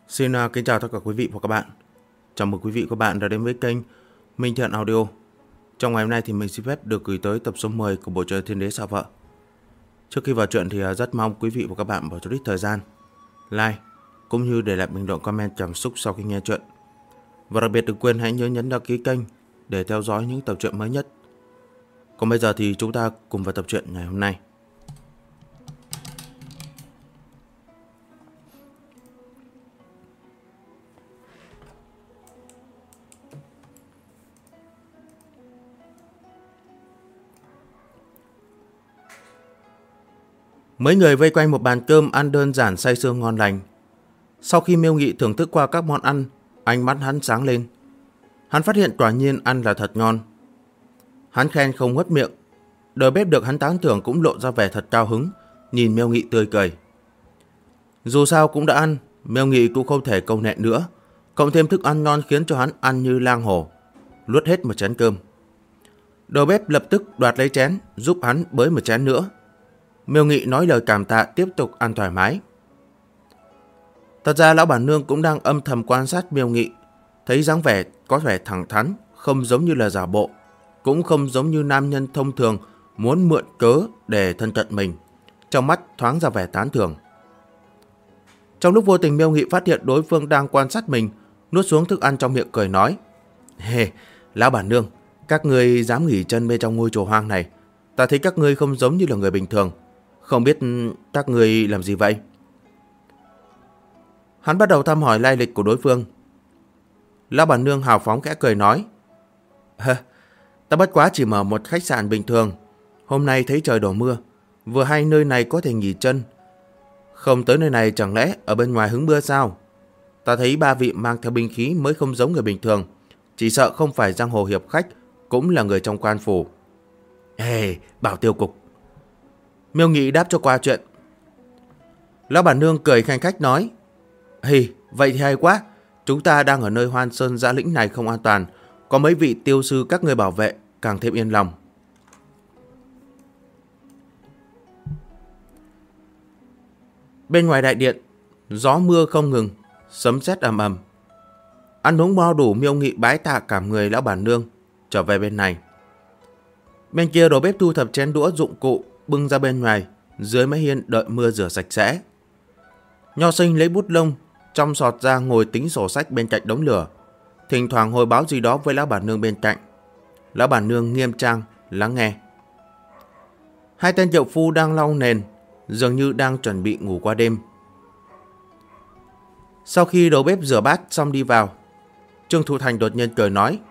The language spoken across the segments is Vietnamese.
Kính chào tất cả quý vị và các bạn. Chào mừng quý vị và các bạn đã đến với kênh Minh Thiện Audio. Trong ngày hôm nay thì mình xin phép được gửi tới tập số 10 của bộ truyện Thiên Đế Xạ Vợ. Trước khi vào truyện thì rất mong quý vị và các bạn bỏ chút ít thời gian like cũng như để lại bình luận comment cảm xúc sau khi nghe truyện. Và đặc biệt đừng quên hãy nhớ nhấn đăng ký kênh để theo dõi những tập truyện mới nhất. Còn bây giờ thì chúng ta cùng vào tập truyện ngày hôm nay. Mấy người vây quanh một bàn cơm ăn đơn giản say sưa ngon lành. Sau khi Miêu Nghị thưởng thức qua các món ăn, ánh mắt hắn sáng lên. Hắn phát hiện quả nhiên ăn là thật ngon. Hắn khen không ngớt miệng. Đầu bếp được hắn tán thưởng cũng lộ ra vẻ thật cao hứng, nhìn Miêu Nghị tươi cười. Dù sao cũng đã ăn, Miêu Nghị cũng không thể câu nệ nữa. Cộng thêm thức ăn ngon khiến cho hắn ăn như lang hổ, luốt hết một chén cơm. Đầu bếp lập tức đoạt lấy chén, giúp hắn bới một chén nữa. Miêu Nghị nói lời cảm tạ tiếp tục ăn thoải mái. Thật ra lão bản nương cũng đang âm thầm quan sát Miêu Nghị, thấy dáng vẻ có vẻ thẳng thắn, không giống như là giả bộ, cũng không giống như nam nhân thông thường muốn mượn cớ để thân cận mình. Trong mắt thoáng ra vẻ tán thưởng. Trong lúc vô tình Miêu Nghị phát hiện đối phương đang quan sát mình, nuốt xuống thức ăn trong miệng cười nói: Lão bản nương, các ngươi dám nghỉ chân bên trong ngôi chùa hoang này, ta thấy các ngươi không giống như là người bình thường. Không biết các ngươi làm gì vậy? Hắn bắt đầu thăm hỏi lai lịch của đối phương. Lão bản nương hào phóng khẽ cười nói: Ta bất quá chỉ mở một khách sạn bình thường. Hôm nay thấy trời đổ mưa, vừa hay nơi này có thể nghỉ chân. Không tới nơi này chẳng lẽ ở bên ngoài hứng mưa sao? Ta thấy ba vị mang theo binh khí mới không giống người bình thường. Chỉ sợ không phải giang hồ hiệp khách, cũng là người trong quan phủ. Bảo tiêu cục. Miêu Nghị đáp cho qua chuyện. Lão bản nương cười khanh khách nói: vậy thì hay quá. Chúng ta đang ở nơi Hoan Sơn Giã Lĩnh này không an toàn, có mấy vị tiêu sư các người bảo vệ, càng thêm yên lòng. Bên ngoài đại điện, gió mưa không ngừng, sấm sét ầm ầm. Ăn uống no đủ, Miêu Nghị bái tạ cảm người lão bản nương, trở về bên này. Bên kia đầu bếp thu thập chén đũa dụng cụ bưng ra bên ngoài, dưới mái hiên đợi mưa rửa sạch sẽ. Nho Sinh lấy bút lông trong sọt ra ngồi tính sổ sách bên cạnh đống lửa, thỉnh thoảng hồi báo gì đó với lão bản nương bên cạnh. Lão bản nương nghiêm trang lắng nghe. Hai tên triệu phu đang lau nền, dường như đang chuẩn bị ngủ qua đêm. Sau khi đầu bếp rửa bát xong đi vào, Trương Thụ Thành đột nhiên cười nói: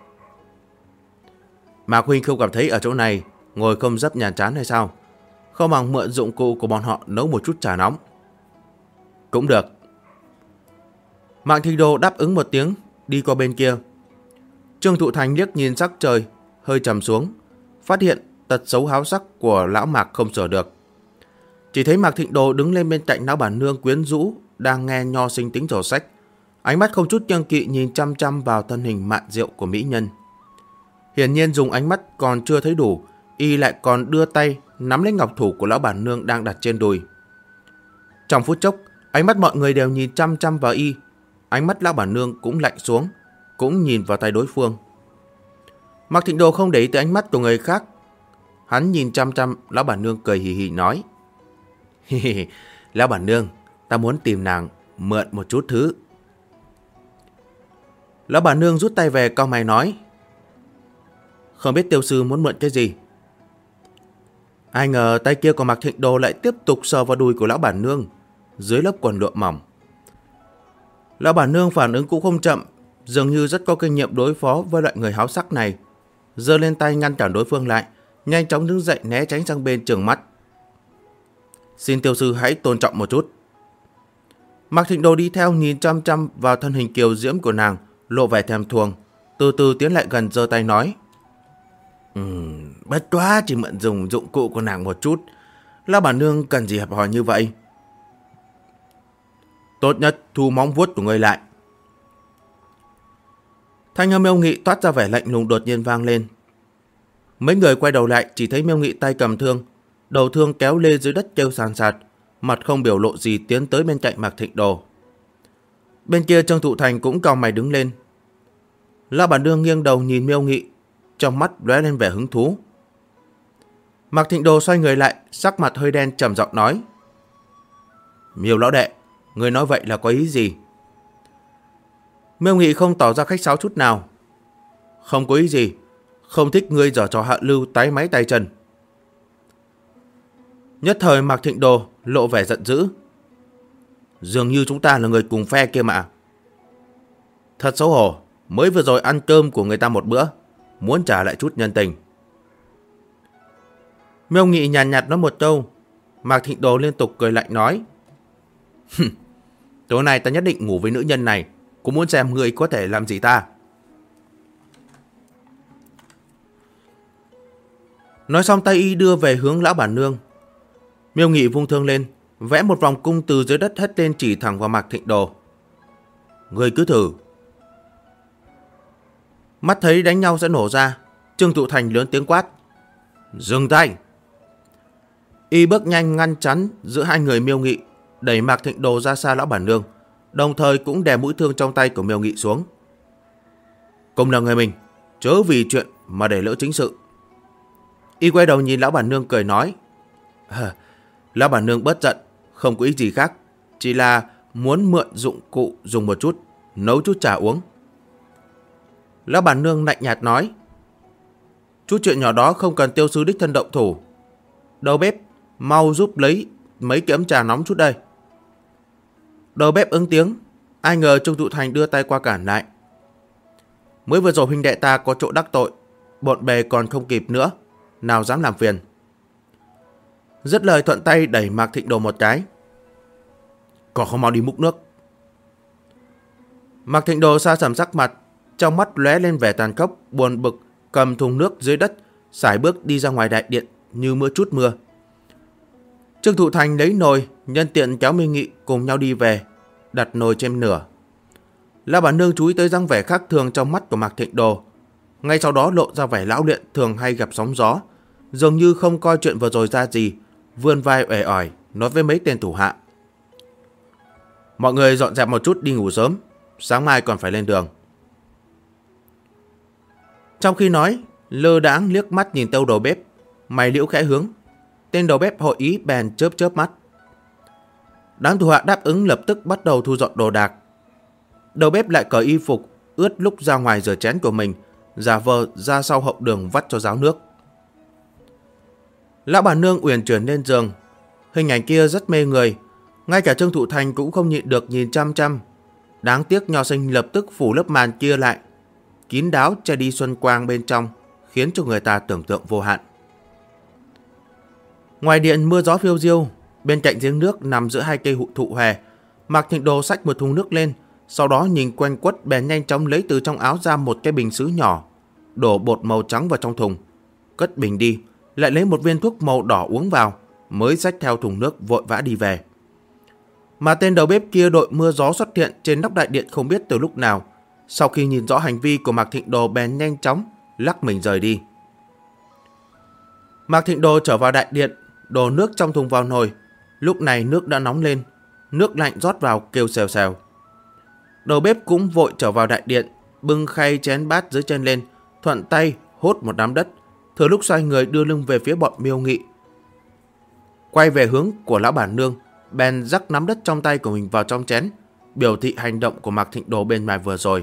Mạc huynh không cảm thấy ở chỗ này ngồi không rất nhàm chán hay sao? Không bằng mượn dụng cụ của bọn họ nấu một chút trà nóng. Cũng được. Mạc Thịnh Đồ đáp ứng một tiếng, đi qua bên kia. Trương Thụ Thành liếc nhìn sắc trời, hơi trầm xuống, phát hiện tật xấu háo sắc của lão Mạc không sửa được. Chỉ thấy Mạc Thịnh Đồ đứng lên bên cạnh lão bản nương quyến rũ, đang nghe Nho Sinh tính sổ sách, ánh mắt không chút kiêng kỵ nhìn chăm chăm vào thân hình mạn diệu của mỹ nhân. Hiển nhiên dùng ánh mắt còn chưa thấy đủ, y lại còn đưa tay nắm lấy ngọc thủ của lão bản nương đang đặt trên đùi. Trong phút chốc, ánh mắt mọi người đều nhìn chăm chăm vào y. Ánh mắt lão bản nương cũng lạnh xuống, cũng nhìn vào tay đối phương. Mạc Thịnh Đồ không để ý tới ánh mắt của người khác. Hắn nhìn chăm chăm lão bản nương, cười hì hì nói: Lão bản nương, ta muốn tìm nàng mượn một chút thứ. Lão bản nương rút tay về, cau mày nói: Không biết tiêu sư muốn mượn cái gì? Ai ngờ tay kia của Mạc Thịnh Đồ lại tiếp tục sờ vào đùi của lão bản nương, dưới lớp quần lụa mỏng. Lão bản nương phản ứng cũng không chậm, dường như rất có kinh nghiệm đối phó với loại người háo sắc này. Giơ lên tay ngăn cản đối phương lại, nhanh chóng đứng dậy né tránh sang bên trừng mắt. Xin tiêu sư hãy tôn trọng một chút. Mạc Thịnh Đồ đi theo nhìn chăm chăm vào thân hình kiều diễm của nàng, lộ vẻ thèm thuồng, từ từ tiến lại gần giơ tay nói: Bất quá chỉ mượn dùng dụng cụ của nàng một chút, lão bản nương cần gì hẹp hòi như vậy? Tốt nhất thu móng vuốt của ngươi lại. Thanh âm Miêu Nghị toát ra vẻ lạnh lùng đột nhiên vang lên. Mấy người quay đầu lại, chỉ thấy Miêu Nghị tay cầm thương, đầu thương kéo lê dưới đất kêu sàn sạt, mặt không biểu lộ gì tiến tới bên cạnh Mạc Thịnh Đồ. Bên kia Trương Thụ Thành cũng cau mày đứng lên. Lão bản nương nghiêng đầu nhìn Miêu Nghị, trong mắt lóe lên vẻ hứng thú. Mạc Thịnh Đồ xoay người lại, sắc mặt hơi đen trầm giọng nói: Miêu lão đệ, người nói vậy là có ý gì? Miêu Nghị không tỏ ra khách sáo chút nào. Không có ý gì, không thích ngươi giở trò hạ lưu tái máy tay chân. Nhất thời Mạc Thịnh Đồ lộ vẻ giận dữ. Dường như chúng ta là người cùng phe kia mà. Thật xấu hổ, mới vừa rồi ăn cơm của người ta một bữa, muốn trả lại chút nhân tình. Miêu Nghị nhàn nhạt nói một câu. Mạc Thịnh Đồ liên tục cười lạnh nói: Tối nay ta nhất định ngủ với nữ nhân này, cũng muốn xem ngươi có thể làm gì ta. Nói xong tay y đưa về hướng lão bản nương. Miêu Nghị vung thương lên, vẽ một vòng cung từ dưới đất hất lên chỉ thẳng vào Mạc Thịnh Đồ. Ngươi cứ thử. Mắt thấy đánh nhau sẽ nổ ra, Trương Thụ Thành lớn tiếng quát: Dừng tay! Y bước nhanh ngăn chắn giữa hai người Miêu Nghị, đẩy Mạc Thịnh Đồ ra xa lão bản nương, đồng thời cũng đè mũi thương trong tay của Miêu Nghị xuống. Cùng là người mình, chớ vì chuyện mà để lỡ chính sự. Y quay đầu nhìn lão bản nương cười nói: Lão bản nương bớt giận, không có ý gì khác, chỉ là muốn mượn dụng cụ dùng một chút, nấu chút trà uống. Lão bản nương lạnh nhạt nói: Chút chuyện nhỏ đó không cần tiêu sư đích thân động thủ. Đầu bếp, mau giúp lấy mấy cái ấm trà nóng chút đây. Đầu bếp ứng tiếng. Ai ngờ Trương Thụ Thành đưa tay qua cản lại. Mới vừa rồi huynh đệ ta có chỗ đắc tội, bọn bề còn không kịp nữa, nào dám làm phiền. Dứt lời thuận tay đẩy Mạc Thịnh Đồ một cái. Còn không mau đi múc nước. Mạc Thịnh Đồ xa sầm sắc mặt, trong mắt lóe lên vẻ tàn khốc, buồn bực, cầm thùng nước dưới đất, sải bước đi ra ngoài đại điện như mưa chút mưa. Trương Thụ Thành lấy nồi, nhân tiện kéo Miêu Nghị cùng nhau đi về, đặt nồi trên nửa. Lão bản nương chú ý tới dáng vẻ khác thường trong mắt của Mạc Thịnh Đồ, ngay sau đó lộ ra vẻ lão luyện thường hay gặp sóng gió, dường như không coi chuyện vừa rồi ra gì, vươn vai uể oải nói với mấy tên thủ hạ: Mọi người dọn dẹp một chút đi ngủ sớm, sáng mai còn phải lên đường. Trong khi nói, lơ đãng liếc mắt nhìn Tâu đầu bếp, mày liễu khẽ hướng. Tên đầu bếp hội ý bèn chớp chớp mắt. Đám thủ hạ đáp ứng lập tức bắt đầu thu dọn đồ đạc. Đầu bếp lại cởi y phục ướt lúc ra ngoài rửa chén của mình, giả vờ ra sau hậu đường vắt cho ráo nước. Lão bản nương uyển chuyển lên giường. Hình ảnh kia rất mê người, ngay cả Trương Thụ Thành cũng không nhịn được nhìn chăm chăm. Đáng tiếc nho sinh lập tức phủ lớp màn kia lại, kín đáo che đi xuân quang bên trong, khiến cho người ta tưởng tượng vô hạn. Ngoài điện mưa gió phiêu diêu, bên cạnh giếng nước nằm giữa hai cây thụ hòe, Mạc Thịnh Đồ xách một thùng nước lên, sau đó nhìn quanh quất bèn nhanh chóng lấy từ trong áo ra một cái bình sứ nhỏ, đổ bột màu trắng vào trong thùng, cất bình đi, lại lấy một viên thuốc màu đỏ uống vào, mới xách theo thùng nước vội vã đi về. Mà tên đầu bếp kia đội mưa gió xuất hiện trên nóc đại điện không biết từ lúc nào, sau khi nhìn rõ hành vi của Mạc Thịnh Đồ bèn nhanh chóng lắc mình rời đi. Mạc Thịnh Đồ trở vào đại điện, đổ nước trong thùng vào nồi. Lúc này nước đã nóng lên, nước lạnh rót vào kêu xèo xèo. Đầu bếp cũng vội trở vào đại điện, bưng khay chén bát dưới chân lên, thuận tay hốt một đám đất, thừa lúc xoay người đưa lưng về phía bọn Miêu Nghị. Quay về hướng của lão bản nương, bèn rắc nắm đất trong tay của mình vào trong chén, biểu thị hành động của Mạc Thịnh Đồ bên ngoài vừa rồi.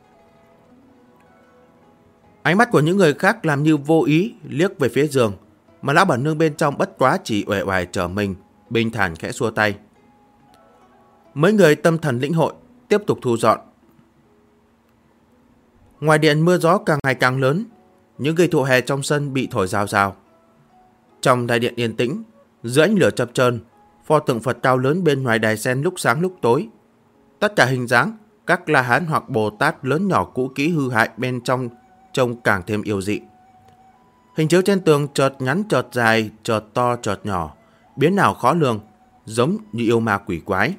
Ánh mắt của những người khác làm như vô ý liếc về phía giường, mà lão bản nương bên trong bất quá chỉ uể oải trở mình, bình thản khẽ xua tay. Mấy người tâm thần lĩnh hội, tiếp tục thu dọn. Ngoài điện mưa gió càng ngày càng lớn, những cây thụ hè trong sân bị thổi rào rào. Trong đại điện yên tĩnh, dưới ánh lửa chập chờn, pho tượng Phật cao lớn bên ngoài đài sen lúc sáng lúc tối. Tất cả hình dáng các La Hán hoặc Bồ Tát lớn nhỏ cũ kỹ hư hại bên trong trông càng thêm yêu dị. Hình chiếu trên tường chợt ngắn chợt dài, chợt to chợt nhỏ, biến nào khó lường, giống như yêu ma quỷ quái.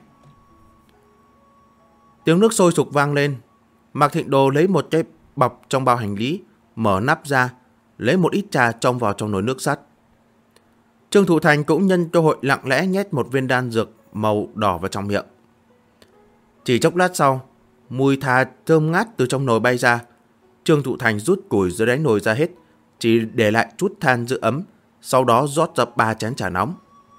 Tiếng nước sôi sục vang lên. Mạc Thịnh Đồ lấy một cái bọc trong bao hành lý, mở nắp ra, lấy một ít trà trong vào trong nồi nước sắt. Trương Thụ Thành cũng nhân cơ hội lặng lẽ nhét một viên đan dược màu đỏ vào trong miệng. Chỉ chốc lát sau, mùi thà thơm ngát từ trong nồi bay ra. Trương Thụ Thành rút củi dưới đáy nồi ra hết, chỉ để lại chút than giữ ấm, sau đó rót ra 3 chén trà nóng.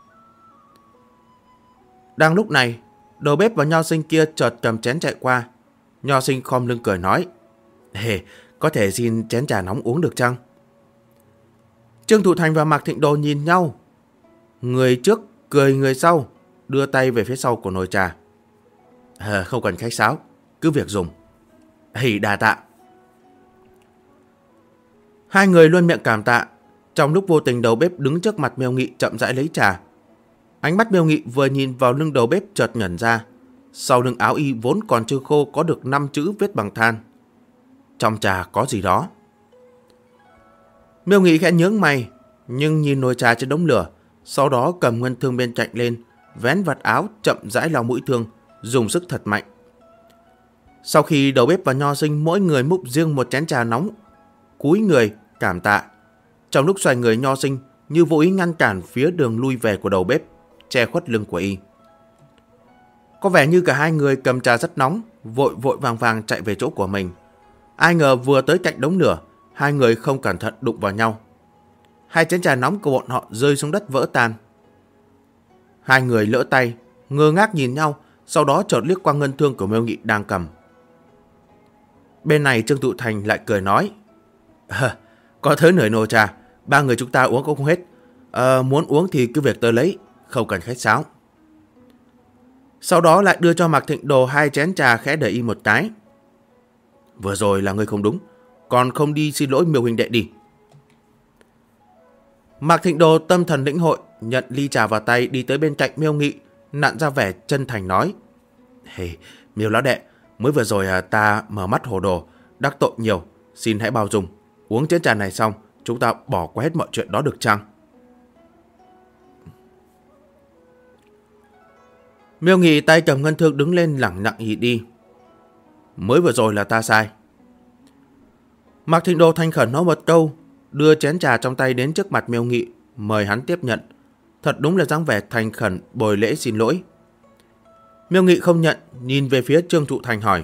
Đang lúc này, đầu bếp và nho sinh kia chợt cầm chén chạy qua. Nho sinh khom lưng cười nói: có thể xin chén trà nóng uống được chăng? Trương Thụ Thành và Mạc Thịnh Đồ nhìn nhau. Người trước cười người sau, đưa tay về phía sau của nồi trà. Không cần khách sáo, cứ việc dùng. Đà tạ. Hai người luôn miệng cảm tạ. Trong lúc vô tình, đầu bếp đứng trước mặt Miêu Nghị chậm rãi lấy trà. Ánh mắt Miêu Nghị vừa nhìn vào lưng đầu bếp chợt ngẩn ra. Sau lưng áo y vốn còn chưa khô có được 5 chữ viết bằng than. Trong trà có gì đó. Miêu Nghị khẽ nhướng mày, nhưng nhìn nồi trà trên đống lửa, sau đó cầm ngân thương bên cạnh lên, vén vạt áo chậm rãi lau mũi thương, dùng sức thật mạnh. Sau khi đầu bếp và nho sinh mỗi người múc riêng một chén trà nóng, cúi người cảm tạ. Trong lúc xoay người, nho sinh như vô ý ngăn cản phía đường lui về của đầu bếp, che khuất lưng của y. Có vẻ như cả hai người cầm trà rất nóng, vội vội vàng vàng chạy về chỗ của mình. Ai ngờ vừa tới cạnh đống lửa, hai người không cẩn thận đụng vào nhau. Hai chén trà nóng của bọn họ rơi xuống đất vỡ tan. Hai người lỡ tay, ngơ ngác nhìn nhau, sau đó chợt liếc qua ngân thương của Miêu Nghị đang cầm. Bên này Trương Thụ Thành lại cười nói: có tới nửa nồi trà, 3 người chúng ta uống cũng không hết. Muốn uống thì cứ việc tới lấy, không cần khách sáo. Sau đó lại đưa cho Mạc Thịnh Đồ 2 chén trà, khẽ đẩy y một cái. Vừa rồi là ngươi không đúng, còn không đi xin lỗi Miêu huynh đệ đi. Mạc Thịnh Đồ tâm thần lĩnh hội, nhận ly trà vào tay, đi tới bên cạnh Miêu Nghị, nặn ra vẻ chân thành nói: Miêu lão đệ, mới vừa rồi ta mở mắt hồ đồ, đắc tội nhiều, xin hãy bao dung. Uống chén trà này xong, chúng ta bỏ qua hết mọi chuyện đó được chăng? Miêu Nghị tay cầm ngân thương đứng lên, lẳng lặng nhịn đi. Mới vừa rồi là ta sai. Mạc Thịnh Đồ thành khẩn nói một câu, đưa chén trà trong tay đến trước mặt Miêu Nghị, mời hắn tiếp nhận. Thật đúng là dáng vẻ thành khẩn bồi lễ xin lỗi. Miêu Nghị không nhận, nhìn về phía Trương Thụ Thành hỏi: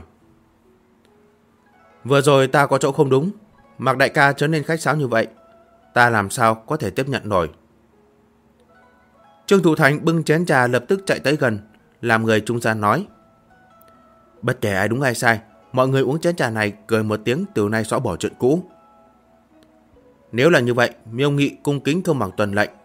Vừa rồi ta có chỗ không đúng, Mạc đại ca trở nên khách sáo như vậy, ta làm sao có thể tiếp nhận nổi. Trương Thụ Thành bưng chén trà lập tức chạy tới gần, làm người trung gian nói: Bất kể ai đúng ai sai, mọi người uống chén trà này, cười một tiếng, từ nay xóa bỏ chuyện cũ. Nếu là như vậy, Miêu Nghị cung kính không bằng tuần lệnh.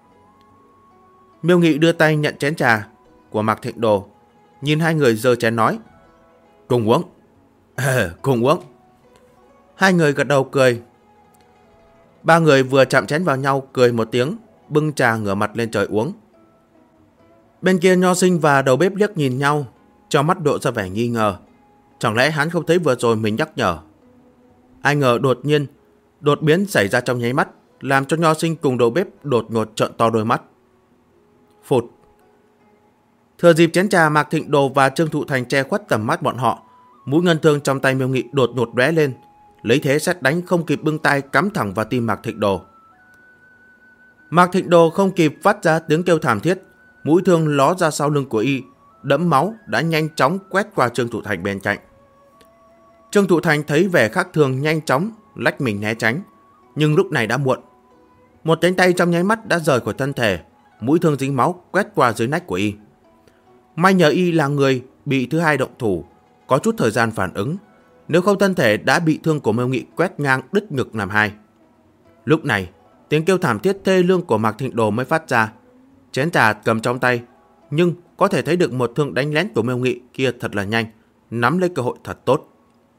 Miêu Nghị đưa tay nhận chén trà của Mạc Thịnh Đồ, nhìn hai người giơ chén nói: Cùng uống. Cùng uống. Hai người gật đầu cười. 3 người vừa chạm chén vào nhau, cười một tiếng, bưng trà ngửa mặt lên trời uống. Bên kia nho sinh và đầu bếp liếc nhìn nhau, trong mắt độ ra vẻ nghi ngờ. Chẳng lẽ hắn không thấy vừa rồi mình nhắc nhở? Ai ngờ đột biến xảy ra trong nháy mắt, làm cho nho sinh cùng đầu bếp đột ngột trợn to đôi mắt. Phụt. Thừa dịp chén trà, Mạc Thịnh Đồ và Trương Thụ Thành che khuất tầm mắt bọn họ, mũi ngân thương trong tay Miêu Nghị đột ngột lóe lên, lấy thế sét đánh không kịp bưng tay cắm thẳng vào tim Mạc Thịnh Đồ. Mạc Thịnh Đồ không kịp phát ra tiếng kêu thảm thiết, mũi thương ló ra sau lưng của y, đẫm máu đã nhanh chóng quét qua Trương Thụ Thành bên cạnh. Trương Thụ Thành thấy vẻ khác thường, nhanh chóng lách mình né tránh, nhưng lúc này đã muộn. Một cánh tay trong nháy mắt đã rời khỏi thân thể, mũi thương dính máu quét qua dưới nách của y. May nhờ y là người bị thứ hai động thủ, có chút thời gian phản ứng, nếu không thân thể đã bị thương của Miêu Nghị quét ngang đứt ngực làm hai. Lúc này, tiếng kêu thảm thiết thê lương của Mạc Thịnh Đồ mới phát ra. Chén trà cầm trong tay, nhưng có thể thấy được một thương đánh lén của Miêu Nghị kia thật là nhanh, nắm lấy cơ hội thật tốt.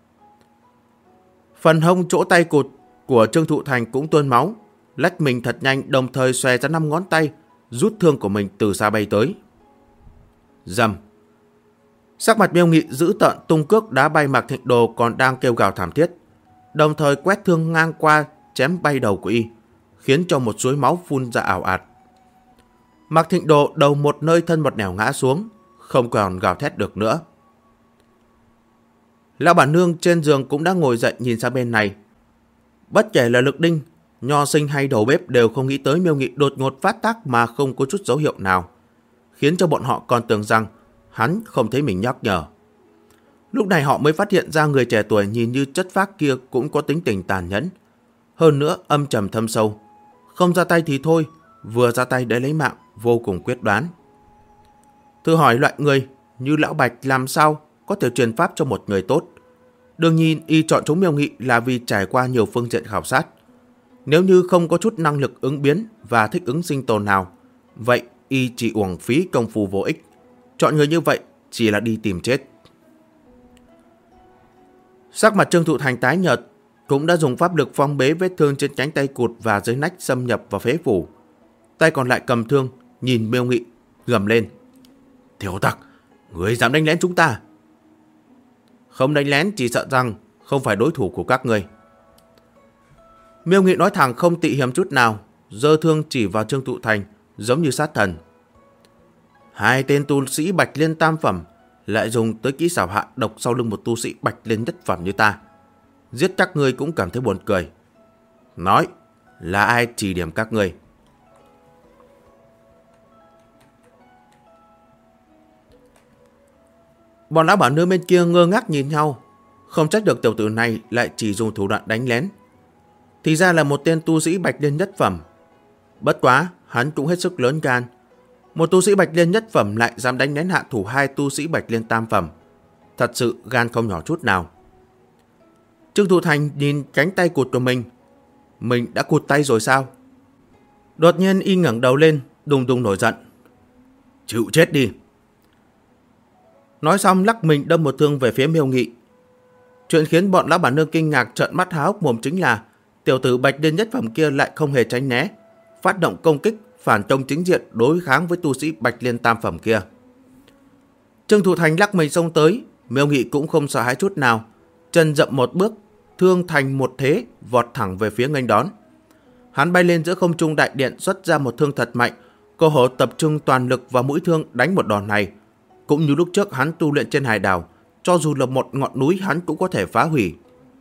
Phần hông chỗ tay cụt của Trương Thụ Thành cũng tuôn máu, lách mình thật nhanh, đồng thời xòe ra 5 ngón tay, rút thương của mình từ xa bay tới. Rầm. Sắc mặt Miêu Nghị dữ tợn, tung cước đá bay Mạc Thịnh Đồ còn đang kêu gào thảm thiết, đồng thời quét thương ngang qua chém bay đầu của y, khiến cho một suối máu phun ra ảo ạt. Mạc Thịnh Đồ đầu một nơi thân một nẻo ngã xuống, không còn gào thét được nữa. Lão bản nương trên giường cũng đã ngồi dậy nhìn sang bên này. Bất kể là Lực Đinh, nho sinh hay đầu bếp đều không nghĩ tới Miêu Nghị đột ngột phát tác mà không có chút dấu hiệu nào, khiến cho bọn họ còn tưởng rằng hắn không thấy mình nhắc nhở, Lúc này họ mới phát hiện ra người trẻ tuổi nhìn như chất phác kia cũng có tính tình tàn nhẫn. Hơn nữa âm trầm thâm sâu. Không ra tay thì thôi, vừa ra tay để lấy mạng, vô cùng quyết đoán. Thử hỏi loại người như Lão Bạch làm sao có thể truyền pháp cho một người tốt. Đương nhiên y chọn chúng Miêu Nghị là vì trải qua nhiều phương diện khảo sát. Nếu như không có chút năng lực ứng biến và thích ứng sinh tồn nào, vậy y chỉ uổng phí công phu vô ích. Chọn người như vậy chỉ là đi tìm chết. Sắc mặt Trương Thụ Thành tái nhợt, cũng đã dùng pháp lực phong bế vết thương trên cánh tay cụt và dưới nách xâm nhập vào phế phủ. Tay còn lại cầm thương, nhìn Miêu Nghị, gầm lên. Tiểu tặc, người dám đánh lén chúng ta? Không đánh lén chỉ sợ rằng không phải đối thủ của các người. Miêu Nghị nói thẳng không tị hiềm chút nào, giơ thương chỉ vào Trương Thụ Thành giống như sát thần. Hai tên tu sĩ Bạch Liên tam phẩm lại dùng tới kỹ xảo hạ độc sau lưng một tu sĩ Bạch Liên nhất phẩm như ta. Giết các ngươi cũng cảm thấy buồn cười. Nói là ai chỉ điểm các ngươi? Bọn lão bản nương bên kia ngơ ngác nhìn nhau. Không trách được tiểu tử này lại chỉ dùng thủ đoạn đánh lén. Thì ra là một tên tu sĩ Bạch Liên nhất phẩm. Bất quá, hắn cũng hết sức lớn gan. Một tu sĩ Bạch Liên nhất phẩm lại dám đánh lén hạ thủ hai tu sĩ Bạch Liên tam phẩm. Thật sự gan không nhỏ chút nào. Trương Thụ Thành nhìn cánh tay cụt của mình. Mình đã cụt tay rồi sao? Đột nhiên y ngẩng đầu lên, đùng đùng nổi giận. Chịu chết đi. Nói xong lắc mình đâm một thương về phía Miêu Nghị. Chuyện khiến bọn lão bản nương kinh ngạc trợn mắt há hốc mồm chính là tiểu tử Bạch Liên nhất phẩm kia lại không hề tránh né, phát động công kích phản công chính diện đối kháng với tu sĩ Bạch Liên tam phẩm kia. Trương Thụ Thành lắc mình xông tới, Miêu Nghị cũng không sợ hãi chút nào, chân dậm một bước, thương thành một thế vọt thẳng về phía nghênh đón. Hắn bay lên giữa không trung đại điện, xuất ra một thương thật mạnh, cơ hồ tập trung toàn lực vào mũi thương đánh một đòn này. Cũng như lúc trước hắn tu luyện trên hải đảo, cho dù là một ngọn núi hắn cũng có thể phá hủy.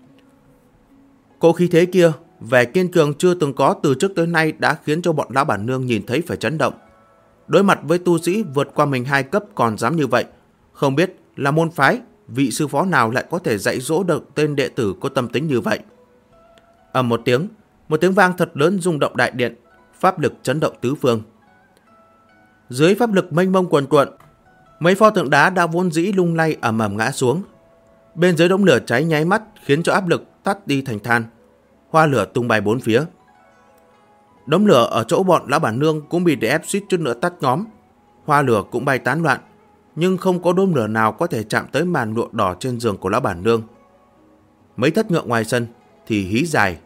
Cỗ khí thế kia, vẻ kiên cường chưa từng có từ trước tới nay đã khiến cho bọn lão bản nương nhìn thấy phải chấn động. Đối mặt với tu sĩ vượt qua mình 2 cấp còn dám như vậy, không biết là môn phái, vị sư phó nào lại có thể dạy dỗ được tên đệ tử có tâm tính như vậy. Ầm một tiếng vang thật lớn rung động đại điện, pháp lực chấn động tứ phương. Dưới pháp lực mênh mông cuồn cuộn, mấy pho tượng đá đã vốn dĩ lung lay ầm ầm ngã xuống. Bên dưới đống lửa cháy nháy mắt khiến cho áp lực tắt đi thành than, hoa lửa tung bay bốn phía. Đống lửa ở chỗ bọn lão bản nương cũng bị đè ép suýt chút nữa tắt ngóm, hoa lửa cũng bay tán loạn, nhưng không có đốm lửa nào có thể chạm tới màn lụa đỏ trên giường của lão bản nương. Mấy thất ngựa ngoài sân thì hí dài.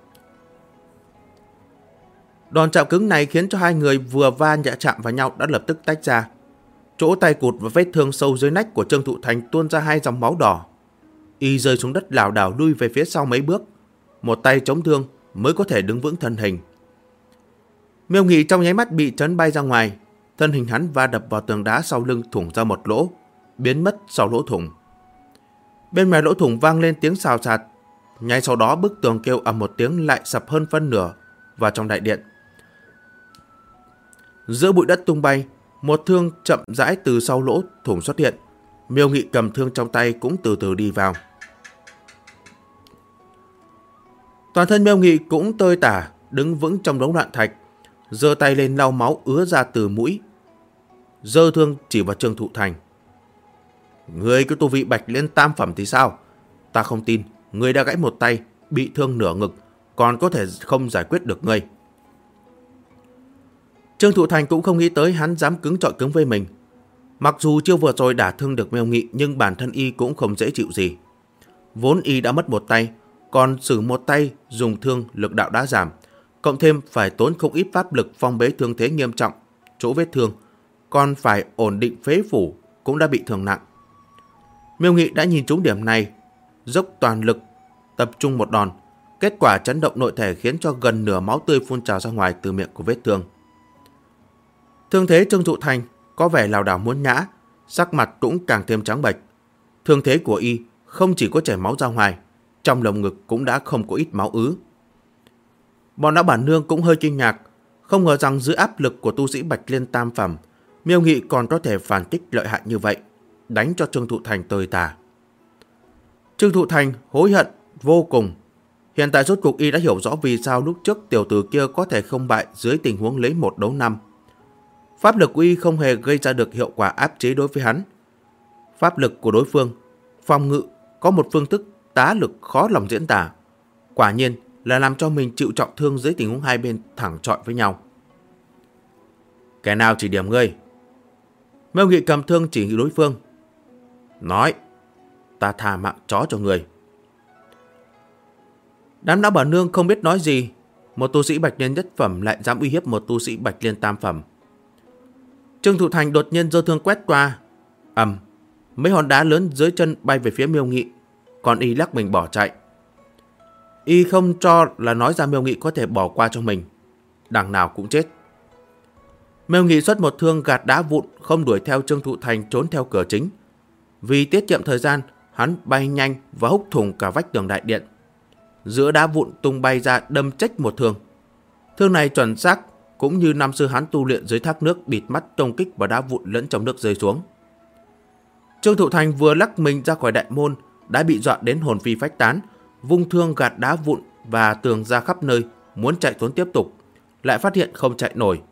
Đòn chạm cứng này khiến cho hai người vừa va chạm vào nhau đã lập tức tách ra. Chỗ tay cụt và vết thương sâu dưới nách của Trương Thụ Thành tuôn ra hai dòng máu đỏ. Y rơi xuống đất lảo đảo lui về phía sau mấy bước, một tay chống thương mới có thể đứng vững thân hình. Miêu Nghị trong nháy mắt bị chấn bay ra ngoài, thân hình hắn va đập vào tường đá sau lưng thủng ra một lỗ, biến mất sau lỗ thủng. Bên ngoài lỗ thủng vang lên tiếng xào xạc, ngay sau đó bức tường kêu ầm một tiếng lại sập hơn phân nửa vào trong đại điện. Giữa bụi đất tung bay, một thương chậm rãi từ sau lỗ thủng xuất hiện. Miêu Nghị cầm thương trong tay cũng từ từ đi vào. Toàn thân Miêu Nghị cũng tơi tả, đứng vững trong đống loạn thạch, giơ tay lên lau máu ứa ra từ mũi, giơ thương chỉ vào Trương Thụ Thành. Ngươi có tu vị Bạch Liên tam phẩm thì sao? Ta không tin ngươi đã gãy một tay, bị thương nửa ngực, còn có thể không giải quyết được ngươi. Trương Thụ Thành cũng không nghĩ tới hắn dám cứng trọi cứng với mình. Mặc dù chưa vừa rồi đả thương được Miêu Nghị, nhưng bản thân y cũng không dễ chịu gì. Vốn y đã mất một tay, còn sử một tay dùng thương lực đạo đã giảm, cộng thêm phải tốn không ít pháp lực phong bế thương thế nghiêm trọng chỗ vết thương, còn phải ổn định phế phủ cũng đã bị thương nặng. Miêu Nghị đã nhìn trúng điểm này, dốc toàn lực tập trung một đòn, kết quả chấn động nội thể khiến cho gần nửa máu tươi phun trào ra ngoài từ miệng của vết thương. Thương thế Trương Thụ Thành có vẻ lảo đảo muốn ngã, sắc mặt cũng càng thêm trắng bệch. Thương thế của y không chỉ có chảy máu ra ngoài, trong lồng ngực cũng đã không có ít máu ứ. Bọn lão bản nương cũng hơi kinh ngạc, không ngờ rằng dưới áp lực của tu sĩ Bạch Liên tam phẩm, Miêu Nghị còn có thể phản kích lợi hại như vậy, đánh cho Trương Thụ Thành tơi tả. Trương Thụ Thành hối hận vô cùng. Hiện tại rốt cuộc y đã hiểu rõ vì sao lúc trước tiểu tử kia có thể không bại dưới tình huống lấy 1 đấu 5. Pháp lực của y không hề gây ra được hiệu quả áp chế đối với hắn. Pháp lực của đối phương, phòng ngự, có một phương thức tá lực khó lòng diễn tả. Quả nhiên là làm cho mình chịu trọng thương dưới tình huống hai bên thẳng chọi với nhau. Kẻ nào chỉ điểm ngươi? Mêu Nghị cầm thương chỉ đối phương. Nói, ta tha mạng chó cho ngươi. Đám lão bà nương không biết nói gì. Một tu sĩ bạch liên nhất phẩm lại dám uy hiếp một tu sĩ bạch liên tam phẩm. Trương Thụ Thành đột nhiên giơ thương quét qua. Mấy hòn đá lớn dưới chân bay về phía Miêu Nghị, còn y lắc mình bỏ chạy. Y không cho là nói ra Miêu Nghị có thể bỏ qua cho mình, đằng nào cũng chết. Miêu Nghị xuất một thương gạt đá vụn, không đuổi theo Trương Thụ Thành trốn theo cửa chính. Vì tiết kiệm thời gian, hắn bay nhanh và húc thủng cả vách tường đại điện. Giữa đá vụn tung bay ra đâm chếch một thương. Thương này chuẩn xác, cũng như năm xưa hắn tu luyện dưới thác nước bịt mắt công kích vào đá vụn lẫn trong nước rơi xuống. Trương Thụ Thành vừa lắc mình ra khỏi đại môn đã bị dọa đến hồn phi phách tán, vung thương gạt đá vụn và tường ra khắp nơi, muốn chạy trốn tiếp tục, lại phát hiện không chạy nổi.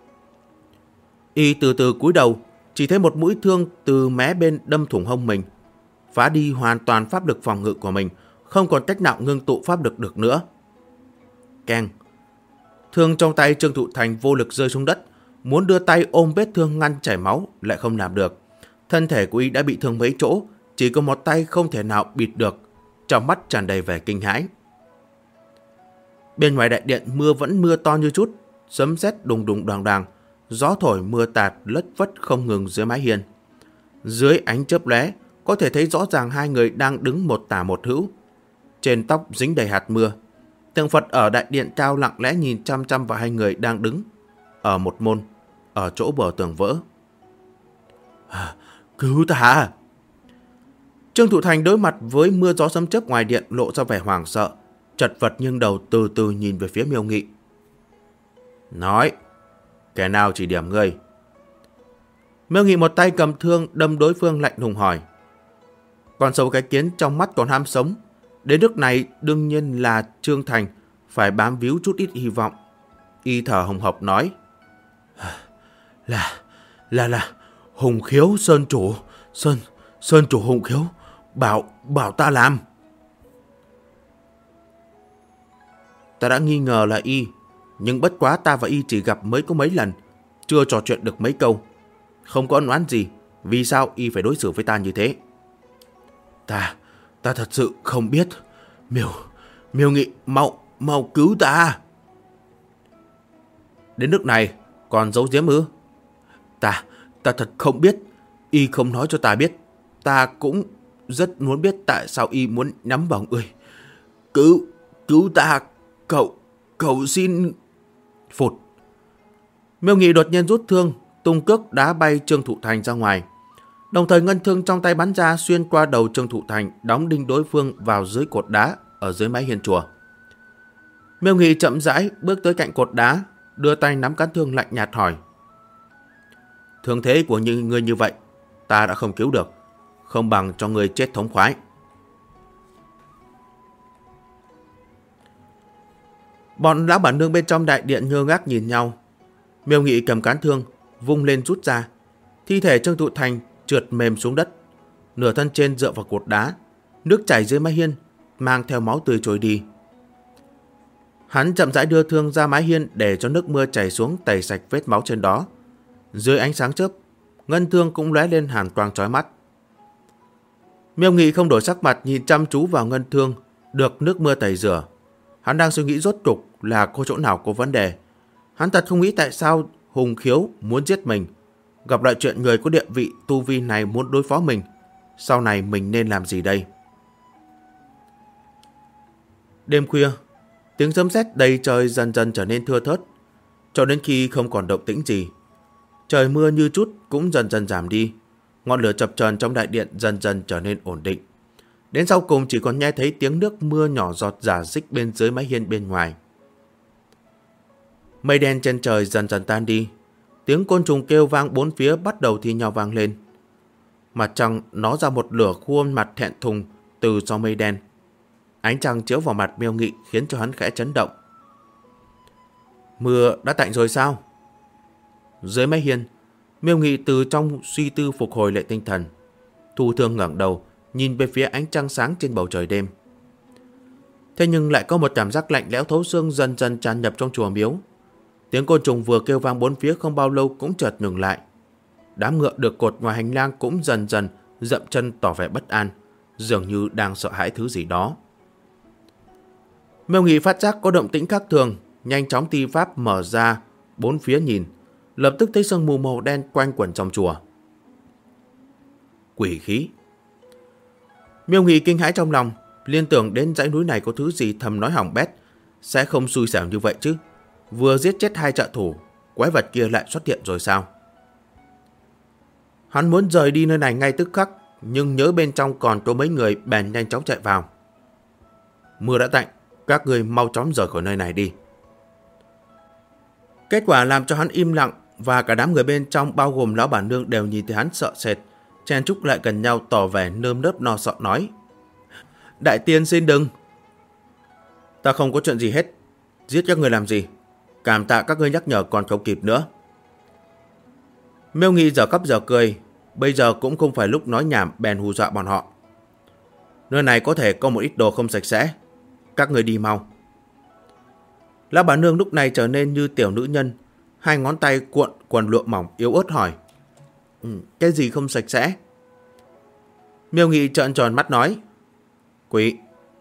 Y từ từ cúi đầu, chỉ thấy một mũi thương từ mé bên đâm thủng hông mình, phá đi hoàn toàn pháp lực phòng ngự của mình, không còn cách nào ngưng tụ pháp lực được nữa. Keng! Thương trong tay Trương Thụ Thành vô lực rơi xuống đất, muốn đưa tay ôm vết thương ngăn chảy máu lại không làm được. Thân thể của y đã bị thương mấy chỗ, chỉ có một tay không thể nào bịt được, trong mắt tràn đầy vẻ kinh hãi. Bên ngoài đại điện mưa vẫn mưa to như chút, sấm sét đùng đùng đoàng đoàng, gió thổi mưa tạt lất vất không ngừng dưới mái hiên. Dưới ánh chớp lóe, có thể thấy rõ ràng hai người đang đứng một tả một hữu. Trên tóc dính đầy hạt mưa. Tượng Phật ở đại điện cao lặng lẽ nhìn chăm chăm vào hai người đang đứng ở một môn, ở chỗ bờ tường vỡ. Cứu ta! Trương Thụ Thành đối mặt với mưa gió sấm chớp ngoài điện lộ ra vẻ hoảng sợ, chật vật nhưng đầu từ từ nhìn về phía Miêu Nghị. Nói, kẻ nào chỉ điểm ngươi? Miêu Nghị một tay cầm thương đâm đối phương lạnh lùng hỏi. Con sâu cái kiến trong mắt còn ham sống, đến nước này đương nhiên là Trương Thành phải bám víu chút ít hy vọng. Y thở hồng hộc nói. Là Hùng Khiếu Sơn chủ, Sơn chủ Hùng Khiếu, bảo ta làm. Ta đã nghi ngờ là y, nhưng bất quá ta và y chỉ gặp mới có mấy lần, chưa trò chuyện được mấy câu. Không có ân oán gì, vì sao y phải đối xử với ta như thế? Ta thật sự không biết. Miêu Nghị, mau cứu ta. Đến nước này còn giấu giếm ư? Ta thật không biết. Y không nói cho ta biết. Ta cũng rất muốn biết tại sao y muốn nhắm vào ngươi. Cứu ta, cậu xin. Phụt. Miêu Nghị đột nhiên rút thương, tung cước đá bay Trương Thụ Thành ra ngoài. Đồng thời ngân thương trong tay bắn ra xuyên qua đầu Trương Thụ Thành, đóng đinh đối phương vào dưới cột đá ở dưới mái hiên chùa. Miêu Nghị chậm rãi bước tới cạnh cột đá, đưa tay nắm cán thương lạnh nhạt hỏi. Thương thế của ngươi như vậy, ta đã không cứu được, không bằng cho ngươi chết thống khoái. Bọn lão bản nương bên trong đại điện ngơ ngác nhìn nhau. Miêu Nghị cầm cán thương, vung lên rút ra. Thi thể Trương Thụ Thành trượt mềm xuống đất, nửa thân trên dựa vào cột đá, nước chảy dưới mái hiên, mang theo máu tươi trôi đi. Hắn chậm rãi đưa thương ra mái hiên để cho nước mưa chảy xuống tẩy sạch vết máu trên đó. Dưới ánh sáng chớp, ngân thương cũng lóe lên hàn quang chói mắt. Miêu Nghị không đổi sắc mặt nhìn chăm chú vào ngân thương được nước mưa tẩy rửa. Hắn đang suy nghĩ rốt cục là có chỗ nào có vấn đề. Hắn thật không nghĩ tại sao Hùng Khiếu muốn giết mình. Gặp lại chuyện người có địa vị tu vi này muốn đối phó mình, sau này mình nên làm gì đây? Đêm khuya, tiếng sấm sét đầy trời dần dần trở nên thưa thớt, cho đến khi không còn động tĩnh gì. Trời mưa như chút cũng dần dần giảm đi, ngọn lửa chập chờn trong đại điện dần dần trở nên ổn định. Đến sau cùng chỉ còn nghe thấy tiếng nước mưa nhỏ giọt rả rích bên dưới mái hiên bên ngoài. Mây đen trên trời dần dần tan đi, tiếng côn trùng kêu vang bốn phía bắt đầu thi nhau vang lên. Mặt trăng nó ra một lửa khuôn mặt thẹn thùng từ trong mây đen. Ánh trăng chiếu vào mặt Miêu Nghị khiến cho hắn khẽ chấn động. Mưa đã tạnh rồi sao? Dưới mái hiên, Miêu Nghị từ trong suy tư phục hồi lại tinh thần. Thu Thương ngẩng đầu, nhìn về phía ánh trăng sáng trên bầu trời đêm. Thế nhưng lại có một cảm giác lạnh lẽo thấu xương dần dần tràn nhập trong chùa miếu. Tiếng côn trùng vừa kêu vang bốn phía không bao lâu cũng chợt ngừng lại. Đám ngựa được cột ngoài hành lang cũng dần dần dậm chân tỏ vẻ bất an, dường như đang sợ hãi thứ gì đó. Miêu Nghị phát giác có động tĩnh khác thường, nhanh chóng ti pháp mở ra bốn phía nhìn, lập tức thấy sương mù màu đen quanh quẩn trong chùa. Quỷ khí. Miêu Nghị kinh hãi trong lòng, liên tưởng đến dãy núi này có thứ gì thầm nói hỏng bét, sẽ không xui xẻo như vậy chứ. Vừa giết chết 2 trợ thủ, quái vật kia lại xuất hiện rồi sao? Hắn muốn rời đi nơi này ngay tức khắc, nhưng nhớ bên trong còn có mấy người bèn nhanh chóng chạy vào. Mưa đã tạnh, các người mau chóng rời khỏi nơi này đi. Kết quả làm cho hắn im lặng, và cả đám người bên trong bao gồm lão bản nương đều nhìn thấy hắn sợ sệt, chen chúc lại gần nhau tỏ vẻ nơm nớp lo sợ nói: Đại tiên xin đừng. Ta không có chuyện gì hết, giết các người làm gì? Cảm tạ các ngươi nhắc nhở còn không kịp nữa. Miêu Nghị giờ khóc giờ cười, bây giờ cũng không phải lúc nói nhảm, bèn hù dọa bọn họ. Nơi này có thể có một ít đồ không sạch sẽ, các người đi mau. Lão bà nương lúc này trở nên như tiểu nữ nhân, 2 ngón tay cuộn quần lụa mỏng yếu ớt hỏi: Cái gì không sạch sẽ? Miêu Nghị trợn tròn mắt nói: Quỷ.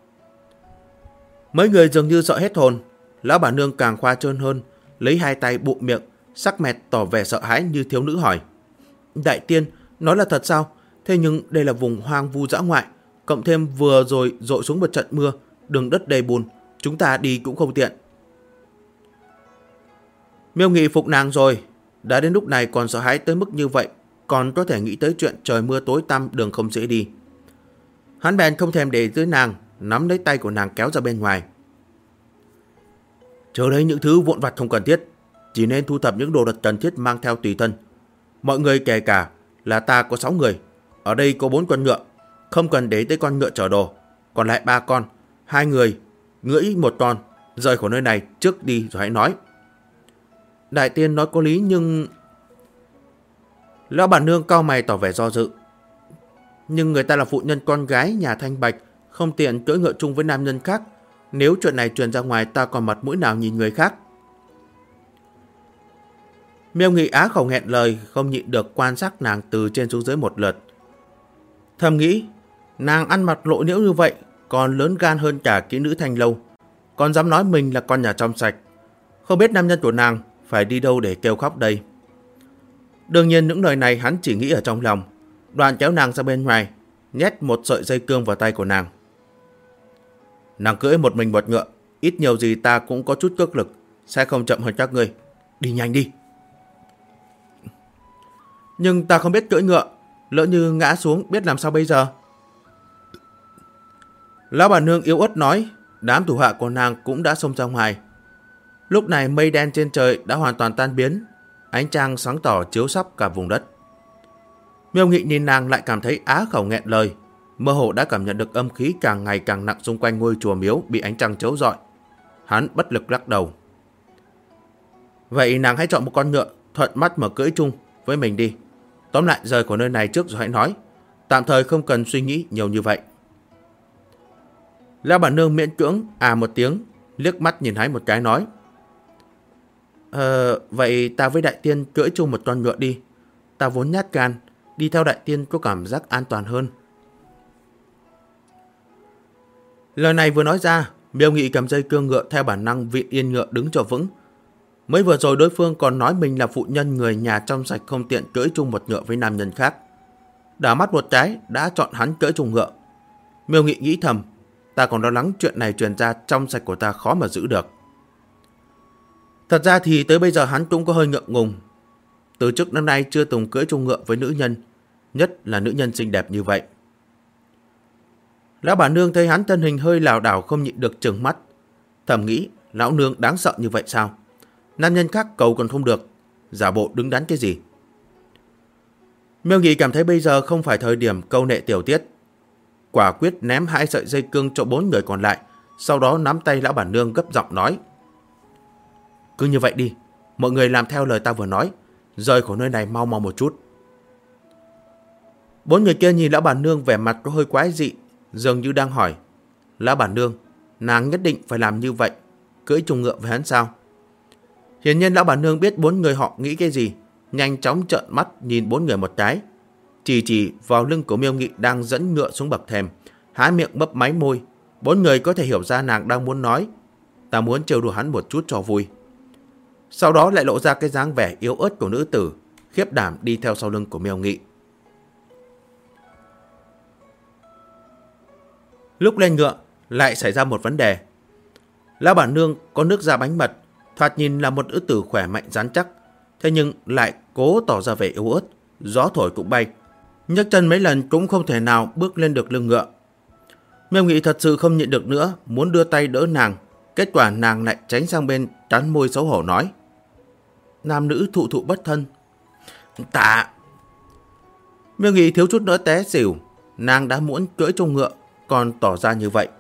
Mấy người dường như sợ hết hồn. Lão bà nương càng khoa trương hơn, lấy 2 tay bụm miệng, sắc mẹt tỏ vẻ sợ hãi như thiếu nữ hỏi: Đại tiên, nói là thật sao? Thế nhưng đây là vùng hoang vu dã ngoại, cộng thêm vừa rồi dội xuống một trận mưa, đường đất đầy bùn, chúng ta đi cũng không tiện. Miêu Nghị phục nàng rồi, đã đến lúc này còn sợ hãi tới mức như vậy, còn có thể nghĩ tới chuyện trời mưa tối tăm đường không dễ đi. Hắn bèn không thèm để dưới nàng, nắm lấy tay của nàng kéo ra bên ngoài. Chờ lấy những thứ vụn vặt không cần thiết, chỉ nên thu thập những đồ vật cần thiết mang theo tùy thân. Mọi người kể cả là ta có 6 người, ở đây có 4 con ngựa, không cần để tới con ngựa chở đồ, còn lại 3 con, 2 người cưỡi 1 con, rời khỏi nơi này trước đi rồi hãy nói. Đại tiên nói có lý nhưng... Lão bản nương cau mày tỏ vẻ do dự. Nhưng người ta là phụ nhân con gái nhà Thanh Bạch, không tiện cưỡi ngựa chung với nam nhân khác. Nếu chuyện này truyền ra ngoài, ta còn mặt mũi nào nhìn người khác? Miêu Nghị á khẩu nghẹn lời, không nhịn được quan sát nàng từ trên xuống dưới một lượt. Thầm nghĩ, nàng ăn mặc lộ liễu như vậy, còn lớn gan hơn cả kỹ nữ Thanh Lâu, còn dám nói mình là con nhà trong sạch. Không biết nam nhân của nàng phải đi đâu để kêu khóc đây. Đương nhiên những lời này hắn chỉ nghĩ ở trong lòng, đoạn kéo nàng ra bên ngoài, nhét một sợi dây cương vào tay của nàng. Nàng cưỡi một mình một ngựa, ít nhiều gì ta cũng có chút cước lực, sẽ không chậm hơn các ngươi. Đi nhanh đi. Nhưng ta không biết cưỡi ngựa, lỡ như ngã xuống biết làm sao bây giờ? Lão bà nương yếu ớt nói. Đám thủ hạ của nàng cũng đã xông ra ngoài. Lúc này mây đen trên trời đã hoàn toàn tan biến, ánh trăng sáng tỏ chiếu khắp cả vùng đất. Miêu Nghị nhìn nàng lại cảm thấy á khẩu nghẹn lời, mơ hồ đã cảm nhận được âm khí càng ngày càng nặng xung quanh ngôi chùa miếu bị ánh trăng chiếu rọi. Hắn bất lực lắc đầu. Vậy nàng hãy chọn một con ngựa thuận mắt mà cưỡi chung với mình đi. Tóm lại rời khỏi nơi này trước rồi hãy nói. Tạm thời không cần suy nghĩ nhiều như vậy. Lão bản nương miễn cưỡng một tiếng, liếc mắt nhìn hắn một cái nói: Vậy ta với đại tiên cưỡi chung một con ngựa đi. Ta vốn nhát gan, đi theo đại tiên có cảm giác an toàn hơn. Lời này vừa nói ra, Miêu Nghị cầm dây cương ngựa theo bản năng vịn yên ngựa đứng cho vững. Mới vừa rồi đối phương còn nói mình là phụ nhân người nhà trong sạch không tiện cưỡi chung một ngựa với nam nhân khác. Đảo mắt một cái đã chọn hắn cưỡi chung ngựa. Miêu Nghị nghĩ thầm, ta còn lo lắng chuyện này truyền ra trong sạch của ta khó mà giữ được. Thật ra thì tới bây giờ hắn cũng có hơi ngượng ngùng. Từ trước năm nay chưa từng cưỡi chung ngựa với nữ nhân, nhất là nữ nhân xinh đẹp như vậy. Lão bà nương thấy hắn thân hình hơi lảo đảo không nhịn được trừng mắt. Thầm nghĩ, lão nương đáng sợ như vậy sao? Nam nhân khác cầu còn không được, giả bộ đứng đắn cái gì? Miêu Nghị cảm thấy bây giờ không phải thời điểm câu nệ tiểu tiết. quả quyết ném 2 sợi dây cương cho 4 người còn lại, sau đó nắm tay lão bản nương gấp giọng nói: cứ như vậy đi, mọi người làm theo lời ta vừa nói, rời khỏi nơi này mau mau một chút. 4 người kia nhìn lão bản nương vẻ mặt có hơi quái dị, dường như đang hỏi: lão bản nương, nàng nhất định phải làm như vậy, cưỡi chung ngựa với hắn sao? Hiển nhiên lão bản nương biết 4 người họ nghĩ cái gì, nhanh chóng trợn mắt nhìn 4 người một cái, chỉ vào lưng của Miêu Nghị đang dẫn ngựa xuống bậc thềm, há miệng mấp máy môi. 4 người có thể hiểu ra nàng đang muốn nói: ta muốn trêu đùa hắn một chút cho vui. Sau đó lại lộ ra cái dáng vẻ yếu ớt của nữ tử, khiếp đảm đi theo sau lưng của Miêu Nghị. Lúc lên ngựa lại xảy ra một vấn đề. Lão bản nương có nước da bánh mật, thoạt nhìn là một nữ tử khỏe mạnh rắn chắc, thế nhưng lại cố tỏ ra vẻ yếu ớt, gió thổi cũng bay, nhấc chân mấy lần cũng không thể nào bước lên được lưng ngựa. Miêu Nghị thật sự không nhịn được nữa, muốn đưa tay đỡ nàng, kết quả nàng lại tránh sang bên, cắn môi xấu hổ nói: nam nữ thụ thụ bất thân. Tạ. Miêu Nghị thiếu chút nữa té xỉu, nàng đã muốn cưỡi trong ngựa còn tỏ ra như vậy.